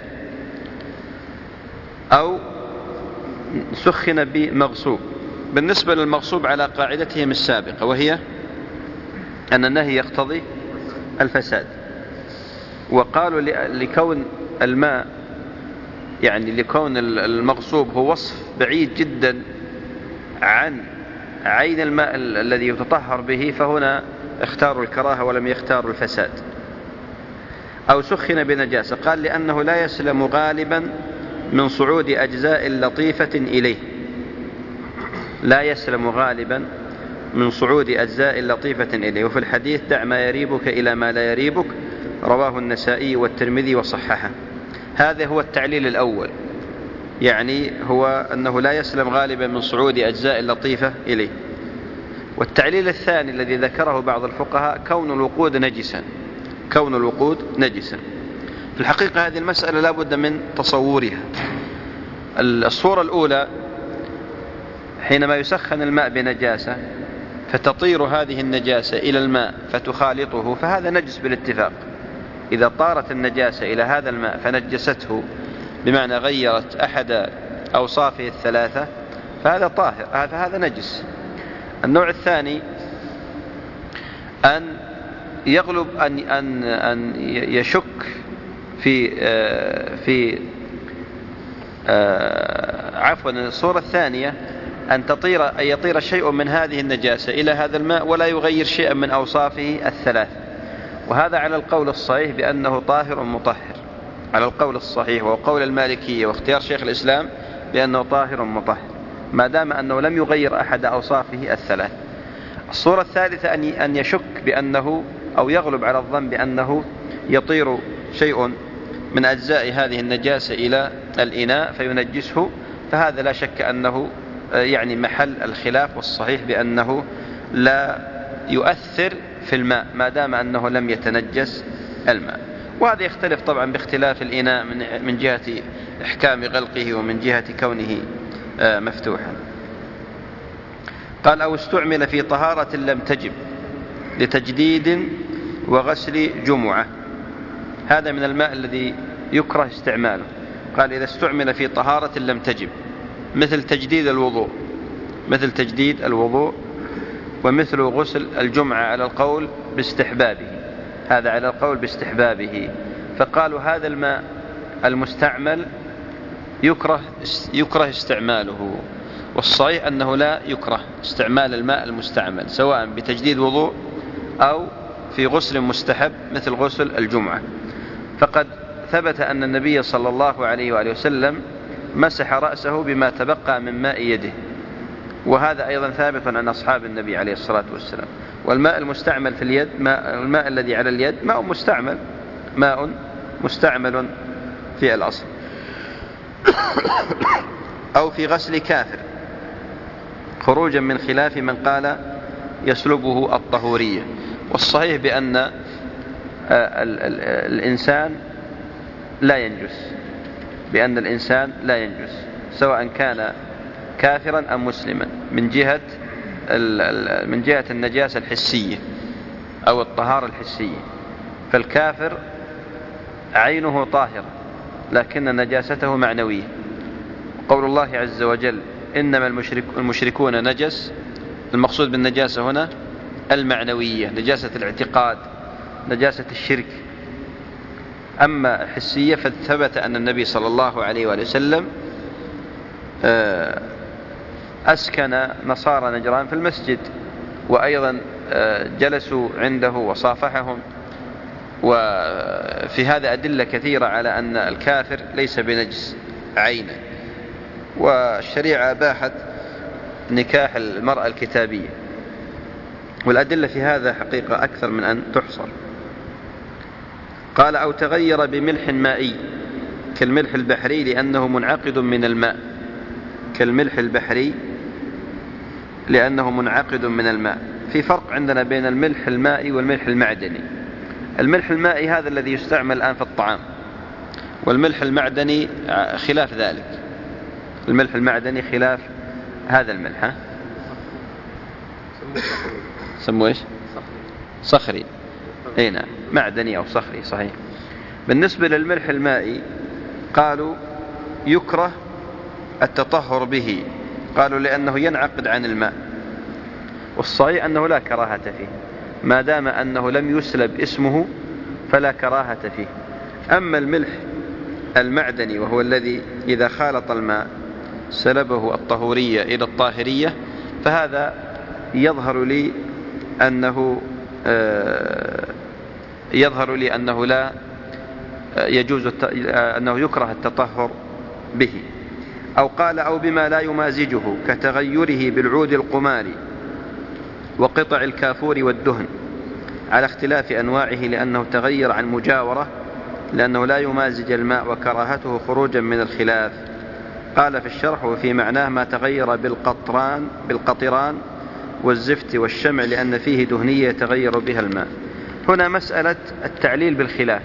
أو سخن بمغصوب. بالنسبة للمغصوب على قاعدتهم السابقة، وهي أن النهي يقتضي الفساد. وقالوا لكون الماء يعني لكون المغصوب هو وصف بعيد جدا عن عين الماء الذي يتطهر به، فهنا اختاروا الكراهة ولم يختاروا الفساد. أو سخن بنجاسة، قال لأنه لا يسلم غالبا من صعود أجزاء لطيفة إليه، لا يسلم غالبا من صعود أجزاء لطيفة إليه. وفي الحديث دع ما يريبك إلى ما لا يريبك، رواه النسائي والترمذي وصححه. هذا هو التعليل الأول، يعني هو أنه لا يسلم غالبا من صعود أجزاء لطيفة إليه. والتعليل الثاني الذي ذكره بعض الفقهاء كون الوقود نجسا، كون الوقود نجسا. في الحقيقة هذه المسألة لا بد من تصورها. الصورة الأولى حينما يسخن الماء بنجاسة فتطير هذه النجاسة إلى الماء فتخالطه، فهذا نجس بالاتفاق. إذا طارت النجاسة إلى هذا الماء فنجسته بمعنى غيرت أحد أوصافه الثلاثة فهذا طاهر، فهذا نجس. النوع الثاني أن يغلب أن أن أن يشك في في عفوا الصورة الثانية أن تطير أن يطير شيء من هذه النجاسة إلى هذا الماء ولا يغير شيئا من أوصافه الثلاث، وهذا على القول الصحيح بأنه طاهر مطهر، على القول الصحيح وقول المالكية واختيار شيخ الإسلام بأنه طاهر مطهر ما دام أنه لم يغير أحد أوصافه الثلاث. الصورة الثالثة أن يشك بأنه أو يغلب على الظن بأنه يطير شيء من أجزاء هذه النجاسة إلى الإناء فينجسه، فهذا لا شك أنه يعني محل الخلاف، والصحيح بأنه لا يؤثر في الماء ما دام أنه لم يتنجس الماء. وهذا يختلف طبعا باختلاف الإناء من جهة إحكام غلقه ومن جهة كونه مفتوحا. قال أو استعمل في طهارة لم تجب لتجديد وغسل جمعة، هذا من الماء الذي يكره استعماله. قال إذا استعمل في طهارة لم تجب، مثل تجديد الوضوء، مثل تجديد الوضوء ومثل غسل الجمعة على القول باستحبابه، هذا على القول باستحبابه. فقالوا هذا الماء المستعمل يكره يكره استعماله، والصحيح أنه لا يكره استعمال الماء المستعمل سواء بتجديد وضوء أو في غسل مستحب مثل غسل الجمعة. فقد ثبت أن النبي صلى الله عليه وآله وسلم مسح رأسه بما تبقى من ماء يده، وهذا أيضا ثابت عن أصحاب النبي عليه الصلاة والسلام. والماء المستعمل في اليد، ماء الماء الذي على اليد ماء مستعمل، ماء مستعمل في الأصل. أو في غسل كافر، خروجا من خلاف من قال يسلبه الطهورية. والصحيح بأن الإنسان لا ينجس، بأن الإنسان لا ينجس سواء كان كافرا أم مسلما من جهة من جهة النجاسة الحسية أو الطهارة الحسية. فالكافر عينه طاهرة لكن نجاسته معنوية. قول الله عز وجل إنما المشرك المشركون نجس، المقصود بالنجاسة هنا المعنوية، نجاسة الاعتقاد، نجاسة الشرك. أما حسية فثبت أن النبي صلى الله عليه وآله وسلم أسكن نصارى نجران في المسجد، وأيضا جلسوا عنده وصافحهم. وفي هذا أدلة كثيرة على أن الكافر ليس بنجس عينا. والشريعة أباحت نكاح المرأة الكتابية، والأدلة في هذا حقيقة أكثر من أن تحصر. قال أو تغير بملح مائي كالملح البحري لأنه منعقد من الماء، كالملح البحري لأنه منعقد من الماء. في فرق عندنا بين الملح المائي والملح المعدني. الملح المائي هذا الذي يستعمل الآن في الطعام، والملح المعدني خلاف ذلك. الملح المعدني خلاف هذا الملح. ها؟ سموه ايش؟ صخري. اي نعم، معدني او صخري، صحيح. بالنسبة للملح المائي قالوا يكره التطهر به، قالوا لأنه ينعقد عن الماء. والصحيح أنه لا كراهة فيه ما دام أنه لم يسلب اسمه، فلا كراهة فيه. أما الملح المعدني وهو الذي إذا خالط الماء سلبه الطهورية إلى الطاهرية، فهذا يظهر لي أنه يظهر لي أنه لا يجوز أنه يكره التطهر به. أو قال أو بما لا يمازجه كتغيره بالعود القماري وقطع الكافور والدهن، على اختلاف أنواعه لأنه تغير عن مجاورة، لأنه لا يمازج الماء وكراهته خروجا من الخلاف. قال في الشرح وفي معناه ما تغير بالقطران بالقطران والزفت والشمع لأن فيه دهنية يتغير بها الماء. هنا مسألة التعليل بالخلاف،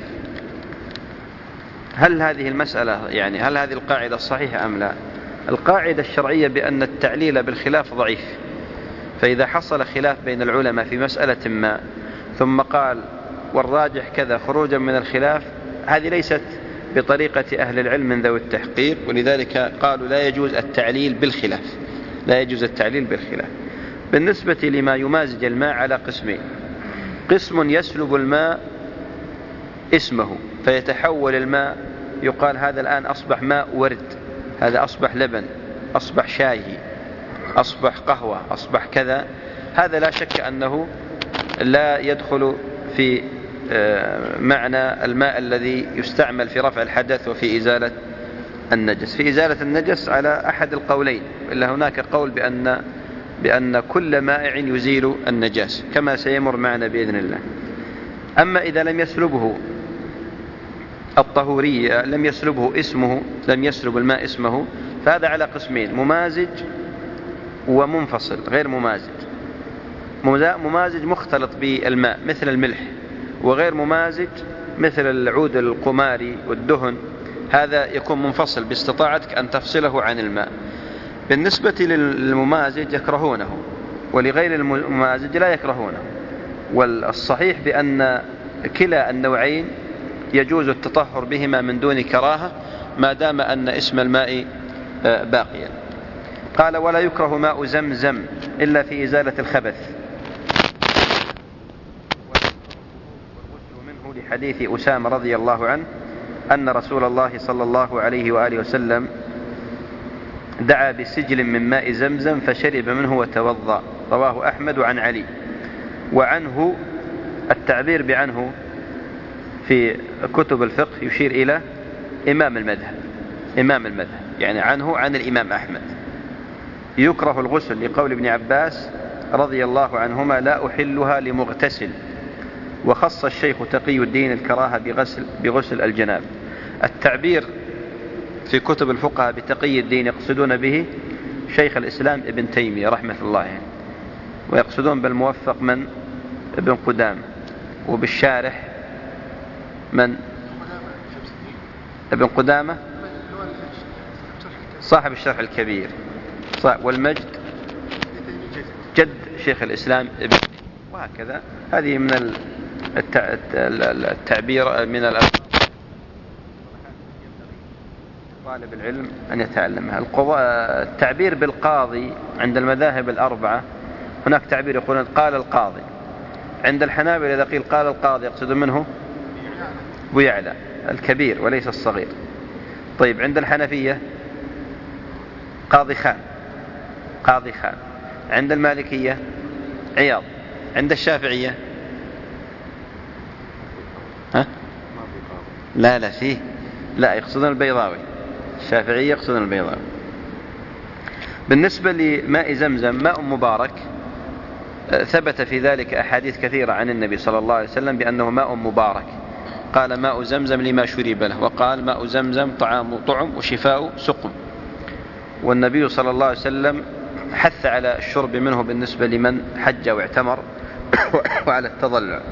هل هذه المسألة يعني هل هذه القاعدة صحيحة أم لا؟ القاعدة الشرعية بأن التعليل بالخلاف ضعيف. فإذا حصل خلاف بين العلماء في مسألة ما ثم قال والراجح كذا خروجا من الخلاف، هذه ليست بطريقة أهل العلم من ذوي التحقيق، ولذلك قالوا لا يجوز التعليل بالخلاف، لا يجوز التعليل بالخلاف. بالنسبة لما يمازج الماء على قسمين: قسم يسلب الماء اسمه فيتحول الماء، يقال هذا الآن أصبح ماء ورد، هذا أصبح لبن، أصبح شاي، أصبح قهوة، أصبح كذا. هذا لا شك أنه لا يدخل في معنى الماء الذي يستعمل في رفع الحدث وفي إزالة النجس. في إزالة النجس على أحد القولين، إلا هناك قول بأن بأن كل مائع يزيل النجاسة كما سيمر معنا بإذن الله. أما إذا لم يسلبه الطهورية، لم يسلبه اسمه، لم يسلب الماء اسمه، فهذا على قسمين: ممازج ومنفصل غير ممازج. ممازج مختلط بالماء مثل الملح، وغير ممازج مثل العود القماري والدهن، هذا يكون منفصل باستطاعتك أن تفصله عن الماء. بالنسبة للممازج يكرهونه، ولغير الممازج لا يكرهونه. والصحيح بأن كلا النوعين يجوز التطهر بهما من دون كراهة ما دام أن اسم الماء باقيا. قال ولا يكره ماء زمزم إلا في إزالة الخبث، والغسل منه لحديث أسامة رضي الله عنه أن رسول الله صلى الله عليه وآله وسلم دعا بسجل من ماء زمزم فشرب منه وتوضأ، رواه أحمد عن علي. وعنه، التعبير بعنه في كتب الفقه يشير إلى إمام المذهب، إمام المذهب يعني عنه عن الإمام أحمد، يكره الغسل لقول ابن عباس رضي الله عنهما لا أحلها لمغتسل، وخص الشيخ تقي الدين الكراهة بغسل, بغسل الجناب. التعبير في كتب الفقهاء بتقي الدين يقصدون به شيخ الإسلام ابن تيمية رحمة الله يعني، ويقصدون بالموفق من ابن قدامة، وبالشارح من ابن قدامة صاحب الشرح الكبير، والمجد جد شيخ الإسلام ابن، وهكذا. هذه من التعبير من طالب العلم أن يتعلمها. التعبير بالقاضي عند المذاهب الأربعة هناك تعبير يقولون قال القاضي. عند الحنابلة إذا قيل قال القاضي يقصد منه أبو يعلى الكبير وليس الصغير. طيب عند الحنفية قاضي خان، قاضي خان. عند المالكية عياض. عند الشافعية ها؟ لا لا فيه لا يقصدون البيضاوي، الشافعية يقصدون البيضاوي. بالنسبة لماء زمزم ماء مبارك، ثبت في ذلك أحاديث كثيرة عن النبي صلى الله عليه وسلم بأنه ماء مبارك. قال ماء زمزم لما شرب له، وقال ماء زمزم طعام طعم وشفاء سقم. والنبي صلى الله عليه وسلم حث على الشرب منه بالنسبة لمن حج واعتمر وعلى التضلع.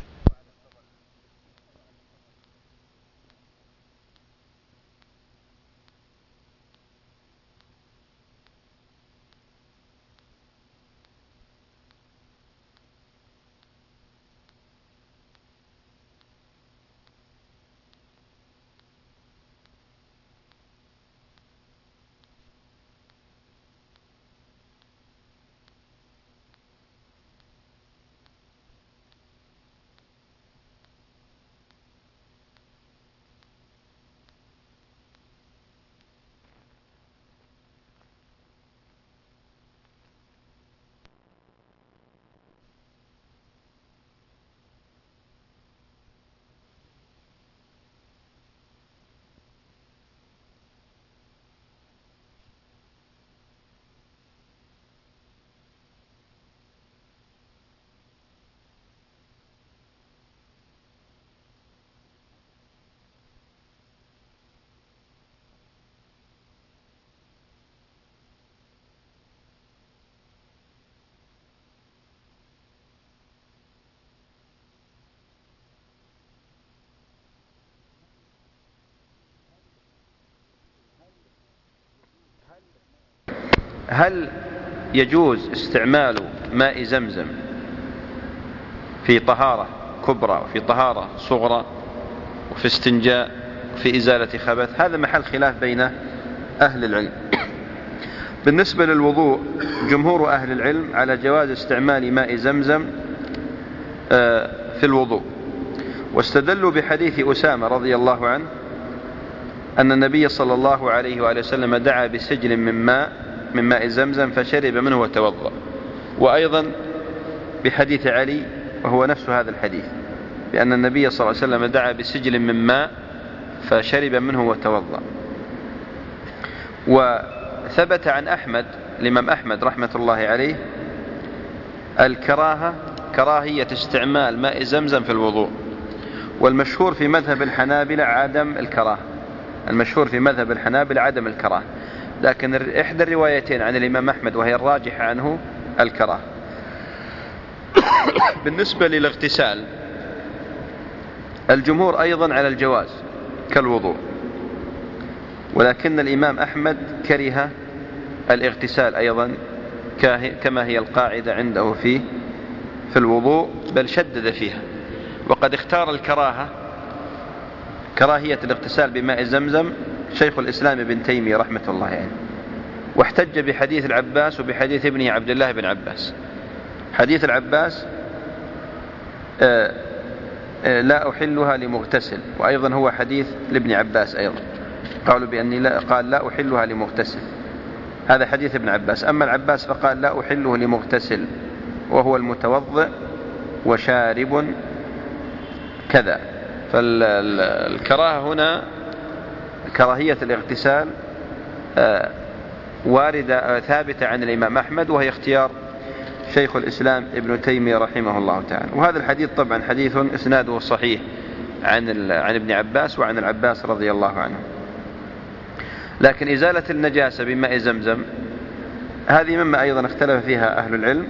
هل يجوز استعمال ماء زمزم في طهارة كبرى وفي طهارة صغرى وفي استنجاء وفي إزالة خبث؟ هذا محل خلاف بين أهل العلم. بالنسبة للوضوء جمهور أهل العلم على جواز استعمال ماء زمزم في الوضوء، واستدلوا بحديث أسامة رضي الله عنه أن النبي صلى الله عليه وآله وسلم دعا بسجل من ماء من ماء زمزم فشرب منه وتوضأ، وأيضا بحديث علي وهو نفس هذا الحديث بأن النبي صلى الله عليه وسلم دعا بسجل من ماء فشرب منه وتوضأ. وثبت عن أحمد الإمام أحمد رحمة الله عليه الكراهة كراهية استعمال ماء زمزم في الوضوء، والمشهور في مذهب الحنابلة عدم الكراهة، المشهور في مذهب الحنابلة عدم الكراهة، لكن إحدى الروايتين عن الإمام أحمد وهي الراجحة عنه الكراهة. بالنسبة للاغتسال الجمهور أيضا على الجواز كالوضوء، ولكن الإمام أحمد كره الاغتسال أيضا كما هي القاعدة عنده فيه في الوضوء، بل شدد فيها، وقد اختار الكراهة كراهية الاغتسال بماء زمزم شيخ الإسلام ابن تيمية رحمة الله عليه، يعني. واحتج بحديث العباس وبحديث ابنه عبد الله بن عباس. حديث العباس آآ آآ لا أحلها لمغتسل، وأيضا هو حديث لابن عباس أيضا قالوا بأني لا قال لا أحلها لمغتسل، هذا حديث ابن عباس. أما العباس فقال لا أحله لمغتسل وهو المتوضئ وشارب كذا. فالكراهة هنا كراهية الاغتسال واردة ثابتة عن الإمام أحمد، وهي اختيار شيخ الإسلام ابن تيمية رحمه الله تعالى. وهذا الحديث طبعا حديث إسناده صحيح عن عن ابن عباس وعن العباس رضي الله عنه. لكن إزالة النجاسة بماء زمزم هذه مما أيضا اختلف فيها أهل العلم.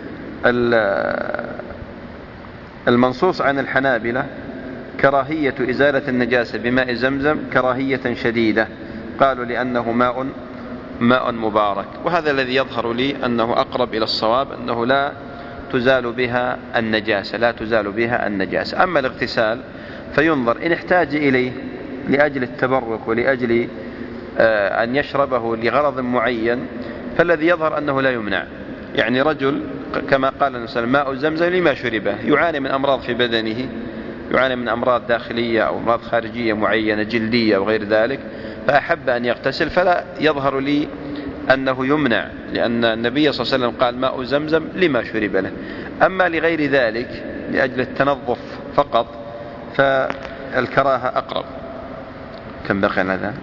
المنصوص عن الحنابلة كراهية إزالة النجاسة بماء زمزم كراهية شديدة، قالوا لأنه ماء ماء مبارك. وهذا الذي يظهر لي أنه أقرب إلى الصواب، أنه لا تزال بها النجاسة لا تزال بها النجاسة. أما الاغتسال فينظر إن احتاج إليه لأجل التبرك ولأجل أن يشربه لغرض معين، فالذي يظهر أنه لا يمنع. يعني رجل كما قال النبي صلى الله عليه وسلم ماء زمزم لما شربه، يعاني من أمراض في بدنه، يعاني من أمراض داخلية أو أمراض خارجية معينة جلدية وغير ذلك، فأحب أن يغتسل، فلا يظهر لي أنه يمنع، لأن النبي صلى الله عليه وسلم قال ماء زمزم لما شرب له. أما لغير ذلك لأجل التنظف فقط فالكراهة أقرب. كم بقي هذا؟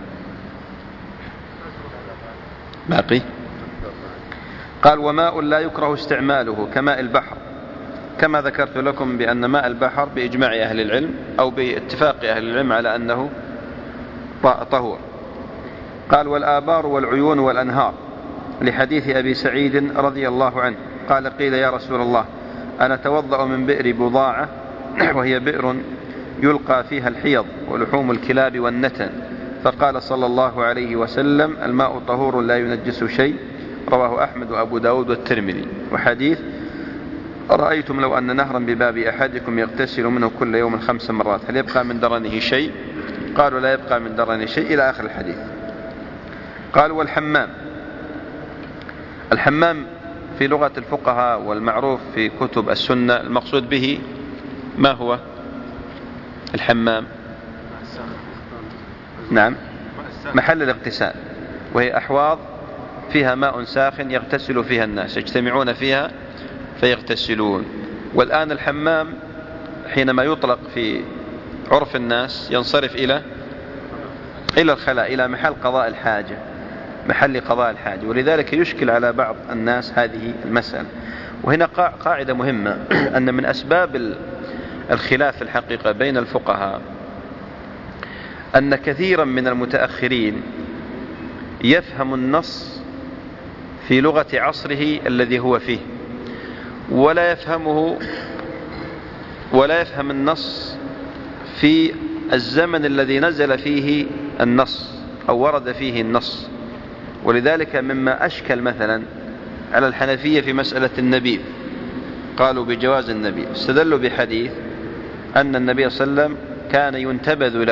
باقي. قال وماء لا يكره استعماله كماء البحر، كما ذكرت لكم بأن ماء البحر بإجماع أهل العلم أو باتفاق أهل العلم على أنه طهور. قال والآبار والعيون والأنهار، لحديث أبي سعيد رضي الله عنه قال قيل يا رسول الله أنا توضأ من بئر بضاعة، وهي بئر يلقى فيها الحيض ولحوم الكلاب والنتن، فقال صلى الله عليه وسلم الماء طهور لا ينجس شيء، رواه أحمد وأبو داود والترمذي. وحديث رأيتم لو أن نهرا بباب أحدكم يغتسل منه كل يوم خمس مرات هل يبقى من درنه شيء؟ قالوا لا يبقى من درنه شيء، إلى آخر الحديث. قال والحمام، الحمام في لغة الفقهاء والمعروف في كتب السنة المقصود به ما هو الحمام؟ نعم، محل الاغتسال، وهي أحواض فيها ماء ساخن يغتسل فيها الناس، يجتمعون فيها فيغتسلون. والآن الحمام حينما يطلق في عرف الناس ينصرف إلى إلى الخلاء، إلى محل قضاء الحاجة، محل قضاء الحاجة. ولذلك يشكل على بعض الناس هذه المسألة. وهنا قاعدة مهمة، أن من أسباب الخلاف الحقيقة بين الفقهاء أن كثيرا من المتأخرين يفهم النص في لغة عصره الذي هو فيه، ولا يفهمه ولا يفهم النص في الزمن الذي نزل فيه النص أو ورد فيه النص. ولذلك مما أشكل مثلا على الحنفية في مسألة النبيذ، قالوا بجواز النبيذ، استدلوا بحديث أن النبي صلى الله عليه وسلم كان ينتبذ له،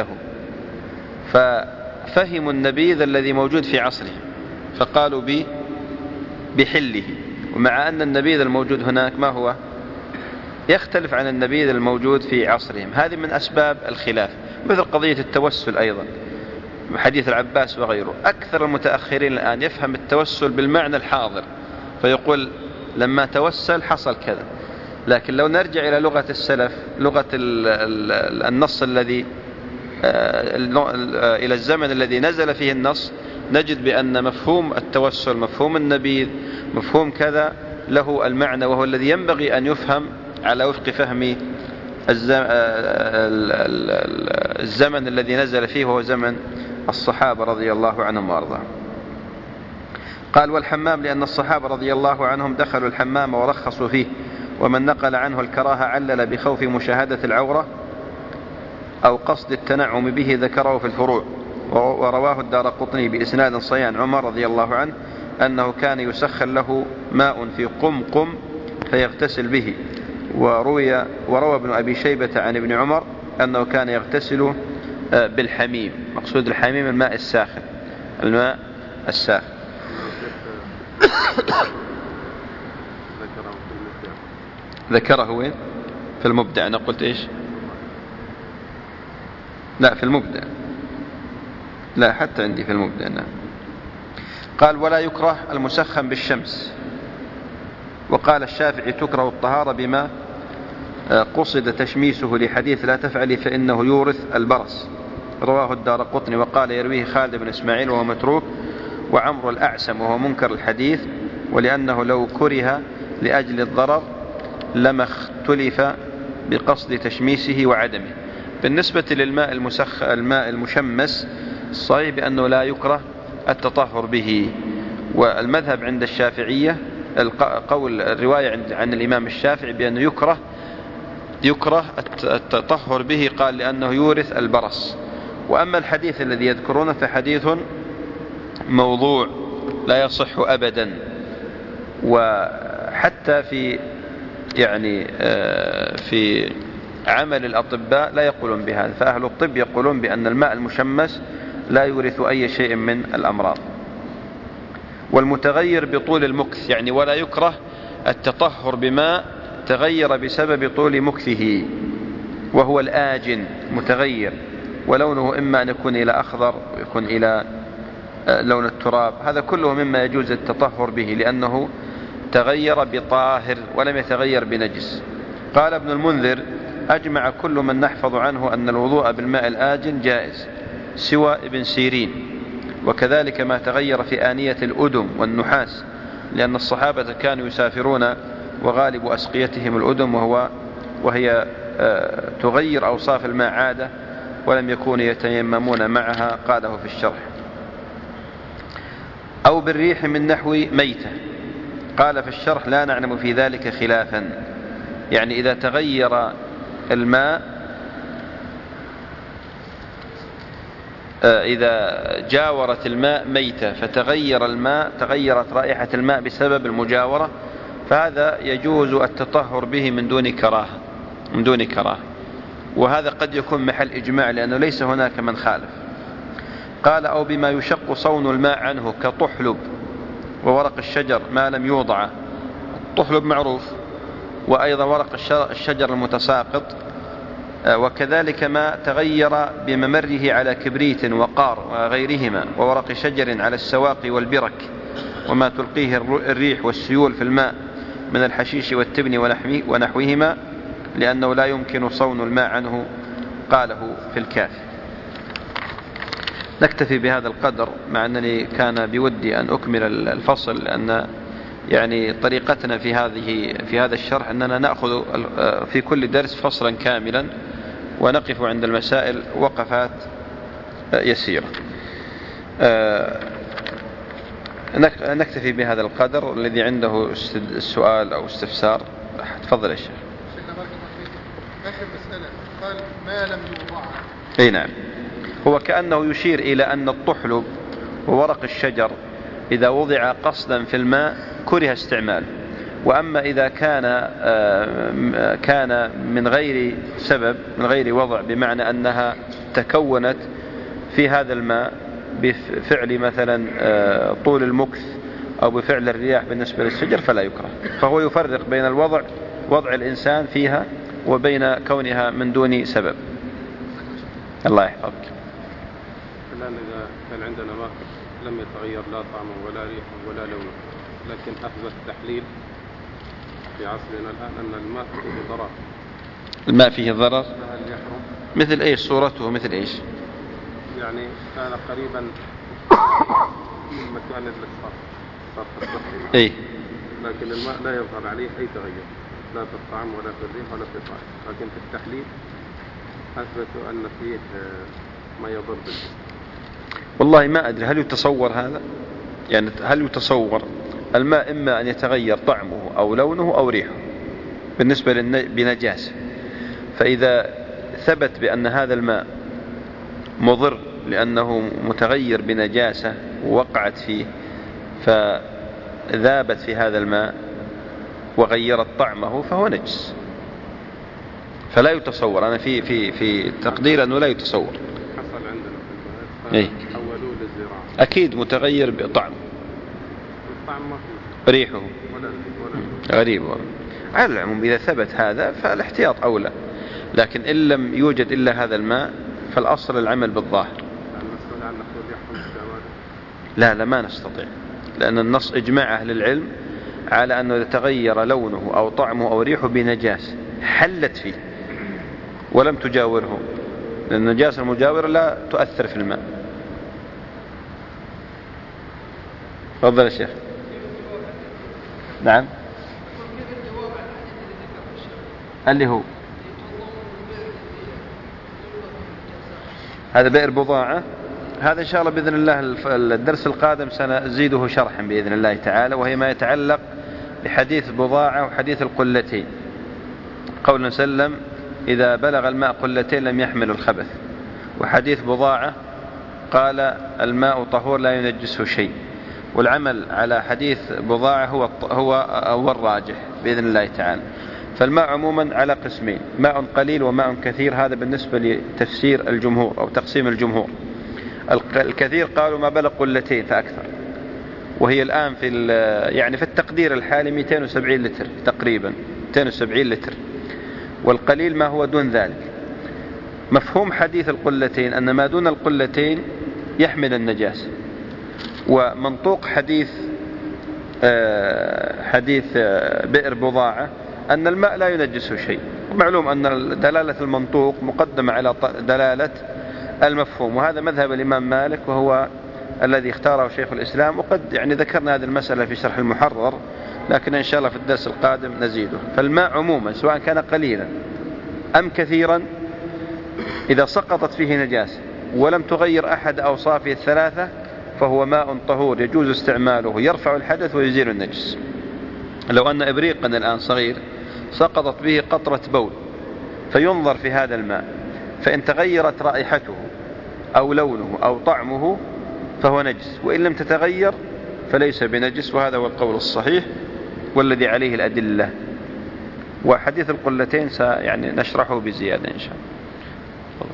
ففهموا النبيذ الذي موجود في عصره فقالوا بحله، ومع أن النبيذ الموجود هناك ما هو يختلف عن النبيذ الموجود في عصرهم. هذه من أسباب الخلاف. مثل قضية التوسل أيضا، حديث العباس وغيره، أكثر المتأخرين الآن يفهم التوسل بالمعنى الحاضر، فيقول لما توسل حصل كذا. لكن لو نرجع إلى لغة السلف، لغة النص الذي إلى الزمن الذي نزل فيه النص، نجد بأن مفهوم التوسل، مفهوم النبيذ، مفهوم كذا له المعنى، وهو الذي ينبغي أن يفهم على وفق فهم الزمن الذي نزل فيه، وهو زمن الصحابة رضي الله عنهم وارضاهم. قال والحمام لأن الصحابة رضي الله عنهم دخلوا الحمام ورخصوا فيه، ومن نقل عنه الكراهة علل بخوف مشاهدة العورة أو قصد التنعم به ذكره في الفروع. ورواه الدارقطني بإسناد صحيح عن عمر رضي الله عنه أنه كان يسخن له ماء في قمقم فيغتسل به. وروي وروى ابن أبي شيبة عن ابن عمر أنه كان يغتسل بالحميم، مقصود الحميم الماء الساخن، الماء الساخن. ذكره وين؟ في المبدع. أنا قلت إيش؟ لا، في المبدع، لا حتى عندي في المبدع. نعم. قال ولا يكره المسخن بالشمس. وقال الشافعي تكره الطهارة بما قصد تشميسه، لحديث لا تفعلي فإنه يورث البرص، رواه الدارقطني. وقال يرويه خالد بن إسماعيل وهو متروك، وعمرو الأعسم وهو منكر الحديث، ولأنه لو كره لأجل الضرر لما اختلف بقصد تشميسه وعدمه. بالنسبة للماء المسخ الماء المشمس الصحيح بأنه لا يكره التطهر به، والمذهب عند الشافعية القول الرواية عن الإمام الشافعي بأنه يكره يكره التطهر به، قال لأنه يورث البرص. وأما الحديث الذي يذكرونه فحديث موضوع لا يصح أبدا، وحتى في يعني في عمل الأطباء لا يقولون بهذا، فأهل الطب يقولون بأن الماء المشمس لا يورث أي شيء من الأمراض. والمتغير بطول المكث يعني ولا يكره التطهر بماء تغير بسبب طول مكثه، وهو الآجن متغير ولونه إما أن يكون إلى أخضر ويكون إلى لون التراب، هذا كله مما يجوز التطهر به لأنه تغير بطاهر ولم يتغير بنجس. قال ابن المنذر: أجمع كل من نحفظ عنه أن الوضوء بالماء الآجن جائز سوى ابن سيرين، وكذلك ما تغير في آنية الأدم والنحاس، لأن الصحابة كانوا يسافرون وغالب أسقيتهم الأدم وهو وهي تغير أوصاف الماء عادة، ولم يكونوا يتيممون معها، قاله في الشرح. أو بالريح من نحو ميتة، قال في الشرح: لا نعلم في ذلك خلافا، يعني إذا تغير الماء إذا جاورت الماء ميتة فتغير الماء تغيرت رائحة الماء بسبب المجاورة، فهذا يجوز التطهر به من دون كراهة من دون كراهة وهذا قد يكون محل إجماع لأنه ليس هناك من خالف. قال: أو بما يشق صون الماء عنه كطحلب وورق الشجر ما لم يوضع، الطحلب معروف، وأيضا ورق الشجر المتساقط، وكذلك ما تغير بممره على كبريت وقار وغيرهما، وورق شجر على السواقي والبرك، وما تلقيه الريح والسيول في الماء من الحشيش والتبن ونحوهما، لأنه لا يمكن صون الماء عنه، قاله في الكافي. نكتفي بهذا القدر، مع أنني كان بودي أن أكمل الفصل، لأن يعني طريقتنا في هذه في هذا الشرح أننا نأخذ في كل درس فصلا كاملا ونقف عند المسائل وقفات يسيرة. نكتفي بهذا القدر. الذي عنده السؤال أو استفسار تفضل يا شيخ.
آخر مسألة قال ما لم يوضع.
أي نعم، هو كأنه يشير إلى أن الطحلب وورق الشجر إذا وضع قصدا في الماء كره استعماله، وأما إذا كان كان من غير سبب من غير وضع، بمعنى أنها تكونت في هذا الماء بفعل مثلا طول المكث أو بفعل الرياح بالنسبة للشجر فلا يكره. فهو يفرق بين الوضع وضع الإنسان فيها وبين كونها من دون سبب. الله يحفظك.
الآن إذا كان عندنا ماء لم يتغير لا طعمه ولا ريحه ولا لونه، لكن أثبت التحليل في عصرنا الآن أن الماء فيه ضرر.
الماء فيه ضرر
فهل يحرم؟
مثل إيش صورته؟ مثل إيش؟
يعني كان قريبا من مكان الصرف صرف الصحي،
إيه،
لكن الماء لا يظهر عليه أي تغير، لا في الطعم ولا في الريح ولا في الطعم، لكن في التحليل أثبتوا أن فيه ما يضر بالجسم.
والله ما أدري هل يتصور هذا، يعني هل يتصور الماء إما أن يتغير طعمه أو لونه أو ريحه بالنسبة بنجاسة، فإذا ثبت بأن هذا الماء مضر لأنه متغير بنجاسة ووقعت فيه فذابت في هذا الماء وغيرت طعمه فهو نجس، فلا يتصور. أنا في في في تقدير أنه لا يتصور.
حصل عندنا
إيه؟
حولوه للزراعة،
أكيد متغير بطعم،
الطعم ما فيه
ريحه
ولا ولا
غريب. على العموم إذا ثبت هذا فالاحتياط أولى، لكن إن لم يوجد إلا هذا الماء فالأصل العمل بالظاهر. لا لا ما نستطيع، لأن النص إجماع أهل العلم على أنه تغير لونه أو طعمه أو ريحه بنجاسة حلت فيه ولم تجاوره، لأن النجاسة المجاورة لا تؤثر في الماء. تفضل يا شيخ. نعم. اللي هو هذا بئر بضاعة، هذا إن شاء الله بإذن الله الدرس القادم سنزيده شرحا بإذن الله تعالى، وهي ما يتعلق بحديث بضاعة وحديث القلتين. قول سلم إذا بلغ الماء قلتين لم يحمل الخبث، وحديث بضاعة قال الماء طهور لا ينجسه شيء. والعمل على حديث بضاعة هو هو هو الراجح بإذن الله تعالى. فالماء عموما على قسمين، ماء قليل وماء كثير، هذا بالنسبة لتفسير الجمهور أو تقسيم الجمهور. الكثير قالوا ما بلغ قلتين فأكثر، وهي الآن في يعني في التقدير الحالي مئتين وسبعين لتر تقريبا، مئتين وسبعين لتر. والقليل ما هو دون ذلك. مفهوم حديث القلتين أن ما دون القلتين يحمل النجاسة، ومنطوق حديث حديث بئر بضاعة أن الماء لا ينجسه شيء. معلوم أن دلالة المنطوق مقدمة على دلالة المفهوم، وهذا مذهب الإمام مالك وهو الذي اختاره شيخ الإسلام. وقد يعني ذكرنا هذه المسألة في شرح المحرر، لكن إن شاء الله في الدرس القادم نزيده. فالماء عموما سواء كان قليلا أم كثيرا إذا سقطت فيه نجاسة ولم تغير أحد أوصافه الثلاثة فهو ماء طهور يجوز استعماله، يرفع الحدث ويزيل النجس. لو أن إبريقا الآن صغير سقطت به قطرة بول فينظر في هذا الماء، فإن تغيرت رائحته أو لونه أو طعمه فهو نجس، وإن لم تتغير فليس بنجس. وهذا هو القول الصحيح والذي عليه الأدلة. وحديث القلتين يعني نشرحه بزيادة إن شاء الله.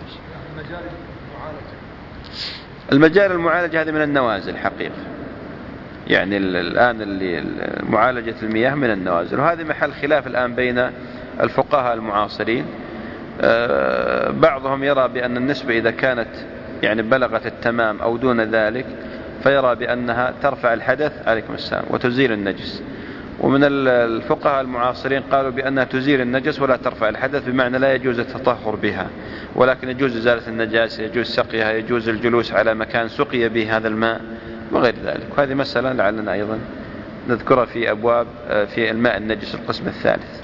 المجال المعالجة هذه من النوازل حقيقة، يعني الآن اللي معالجة المياه من النوازل، وهذا محل خلاف الآن بين الفقهاء المعاصرين. بعضهم يرى بأن النسبة إذا كانت يعني بلغت التمام أو دون ذلك فيرى بأنها ترفع الحدث عليكم السلام وتزيل النجس. ومن الفقهاء المعاصرين قالوا بأنها تزيل النجس ولا ترفع الحدث، بمعنى لا يجوز التطهر بها، ولكن يجوز إزالة النجاسة، يجوز سقيها، يجوز الجلوس على مكان سقي به هذا الماء وغير ذلك. وهذه مسألة لعلنا أيضا نذكرها في أبواب في الماء النجس القسم الثالث.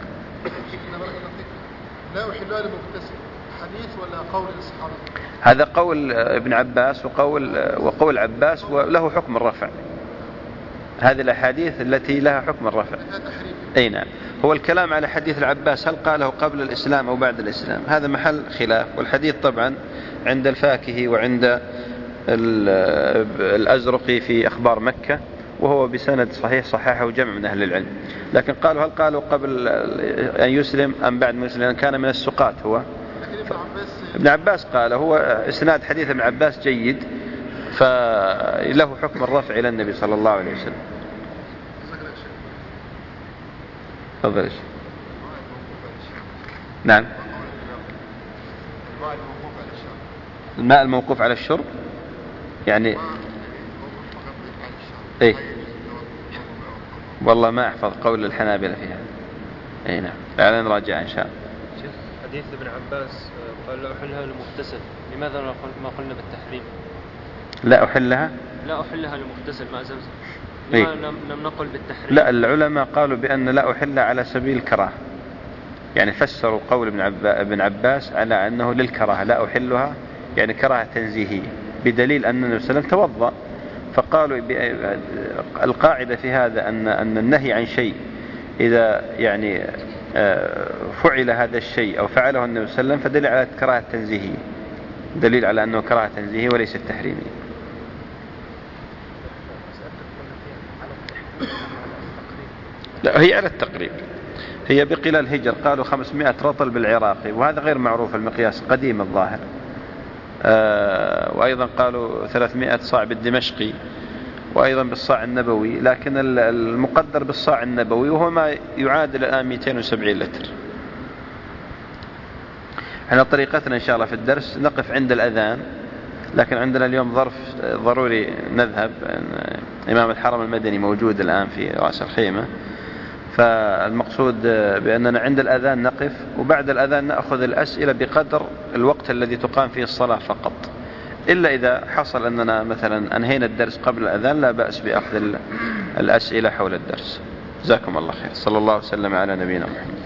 لا أحلها لمغتسل، حديث ولا قول الصحابة؟
هذا قول ابن عباس وقول وقول عباس وله حكم الرفع. هذه الأحاديث التي لها حكم الرفع. أي نعم. هو الكلام على حديث العباس هل قاله قبل الإسلام أو بعد الإسلام، هذا محل خلاف. والحديث طبعا عند الفاكهي وعند الأزرقي في أخبار مكة، وهو بسند صحيح صححه جمع من أهل العلم. لكن قالوا هل قالوا قبل أن يسلم أم بعد مسلم، كان من السقاط هو. ابن عباس قال هو إسناد حديث ابن عباس جيد، فله حكم الرفع إلى النبي صلى الله عليه وسلم. تفضل يا شيخ. نعم. الماء الموقوف على الشرب يعني ايه، والله ما احفظ قول الحنابلة فيها. اي نعم، فعلا نراجع ان شاء الله.
شيخ حديث ابن عباس قال لا أحلها لمغتسل، لماذا ما قلنا بالتحريم؟
لا أحلها
لا أحلها لمغتسل ماء زمزم،
إيه؟
لم نقل بالتحريم.
لا، العلماء قالوا بأن لا أحلها على سبيل الكراهة، يعني فسروا قول ابن, عبا ابن عباس على أنه للكراهة، لا أحلها يعني كراهة تنزيهية، بدليل أن النبي صلى الله عليه وسلم توضأ. فقالوا القاعدة في هذا أن أن النهي عن شيء إذا يعني فعل هذا الشيء أو فعله النبي صلى الله عليه وسلم فدليل على كراهة تنزيهية، دليل على أنه كراهة تنزيهية وليس التحريمية. لا، هي على التقريب، هي بقلال الهجر، قالوا خمسمائة رطل بالعراقي، وهذا غير معروف المقياس، قديم الظاهر. آه وأيضا قالوا ثلاثمائة صاع بالدمشقي، وأيضا بالصاع النبوي، لكن المقدر بالصاع النبوي وهو ما يعادل الآن مئتين وسبعين لتر. احنا طريقتنا إن شاء الله في الدرس نقف عند الأذان، لكن عندنا اليوم ظرف ضروري نذهب، إمام الحرم المدني موجود الآن في رأس الخيمة، فالمقصود بأننا عند الأذان نقف، وبعد الأذان نأخذ الأسئلة بقدر الوقت الذي تقام فيه الصلاة فقط. إلا إذا حصل أننا مثلا أنهينا الدرس قبل الأذان لا بأس بأخذ الأسئلة حول الدرس. جزاكم الله خير. صلى الله وسلم على نبينا محمد.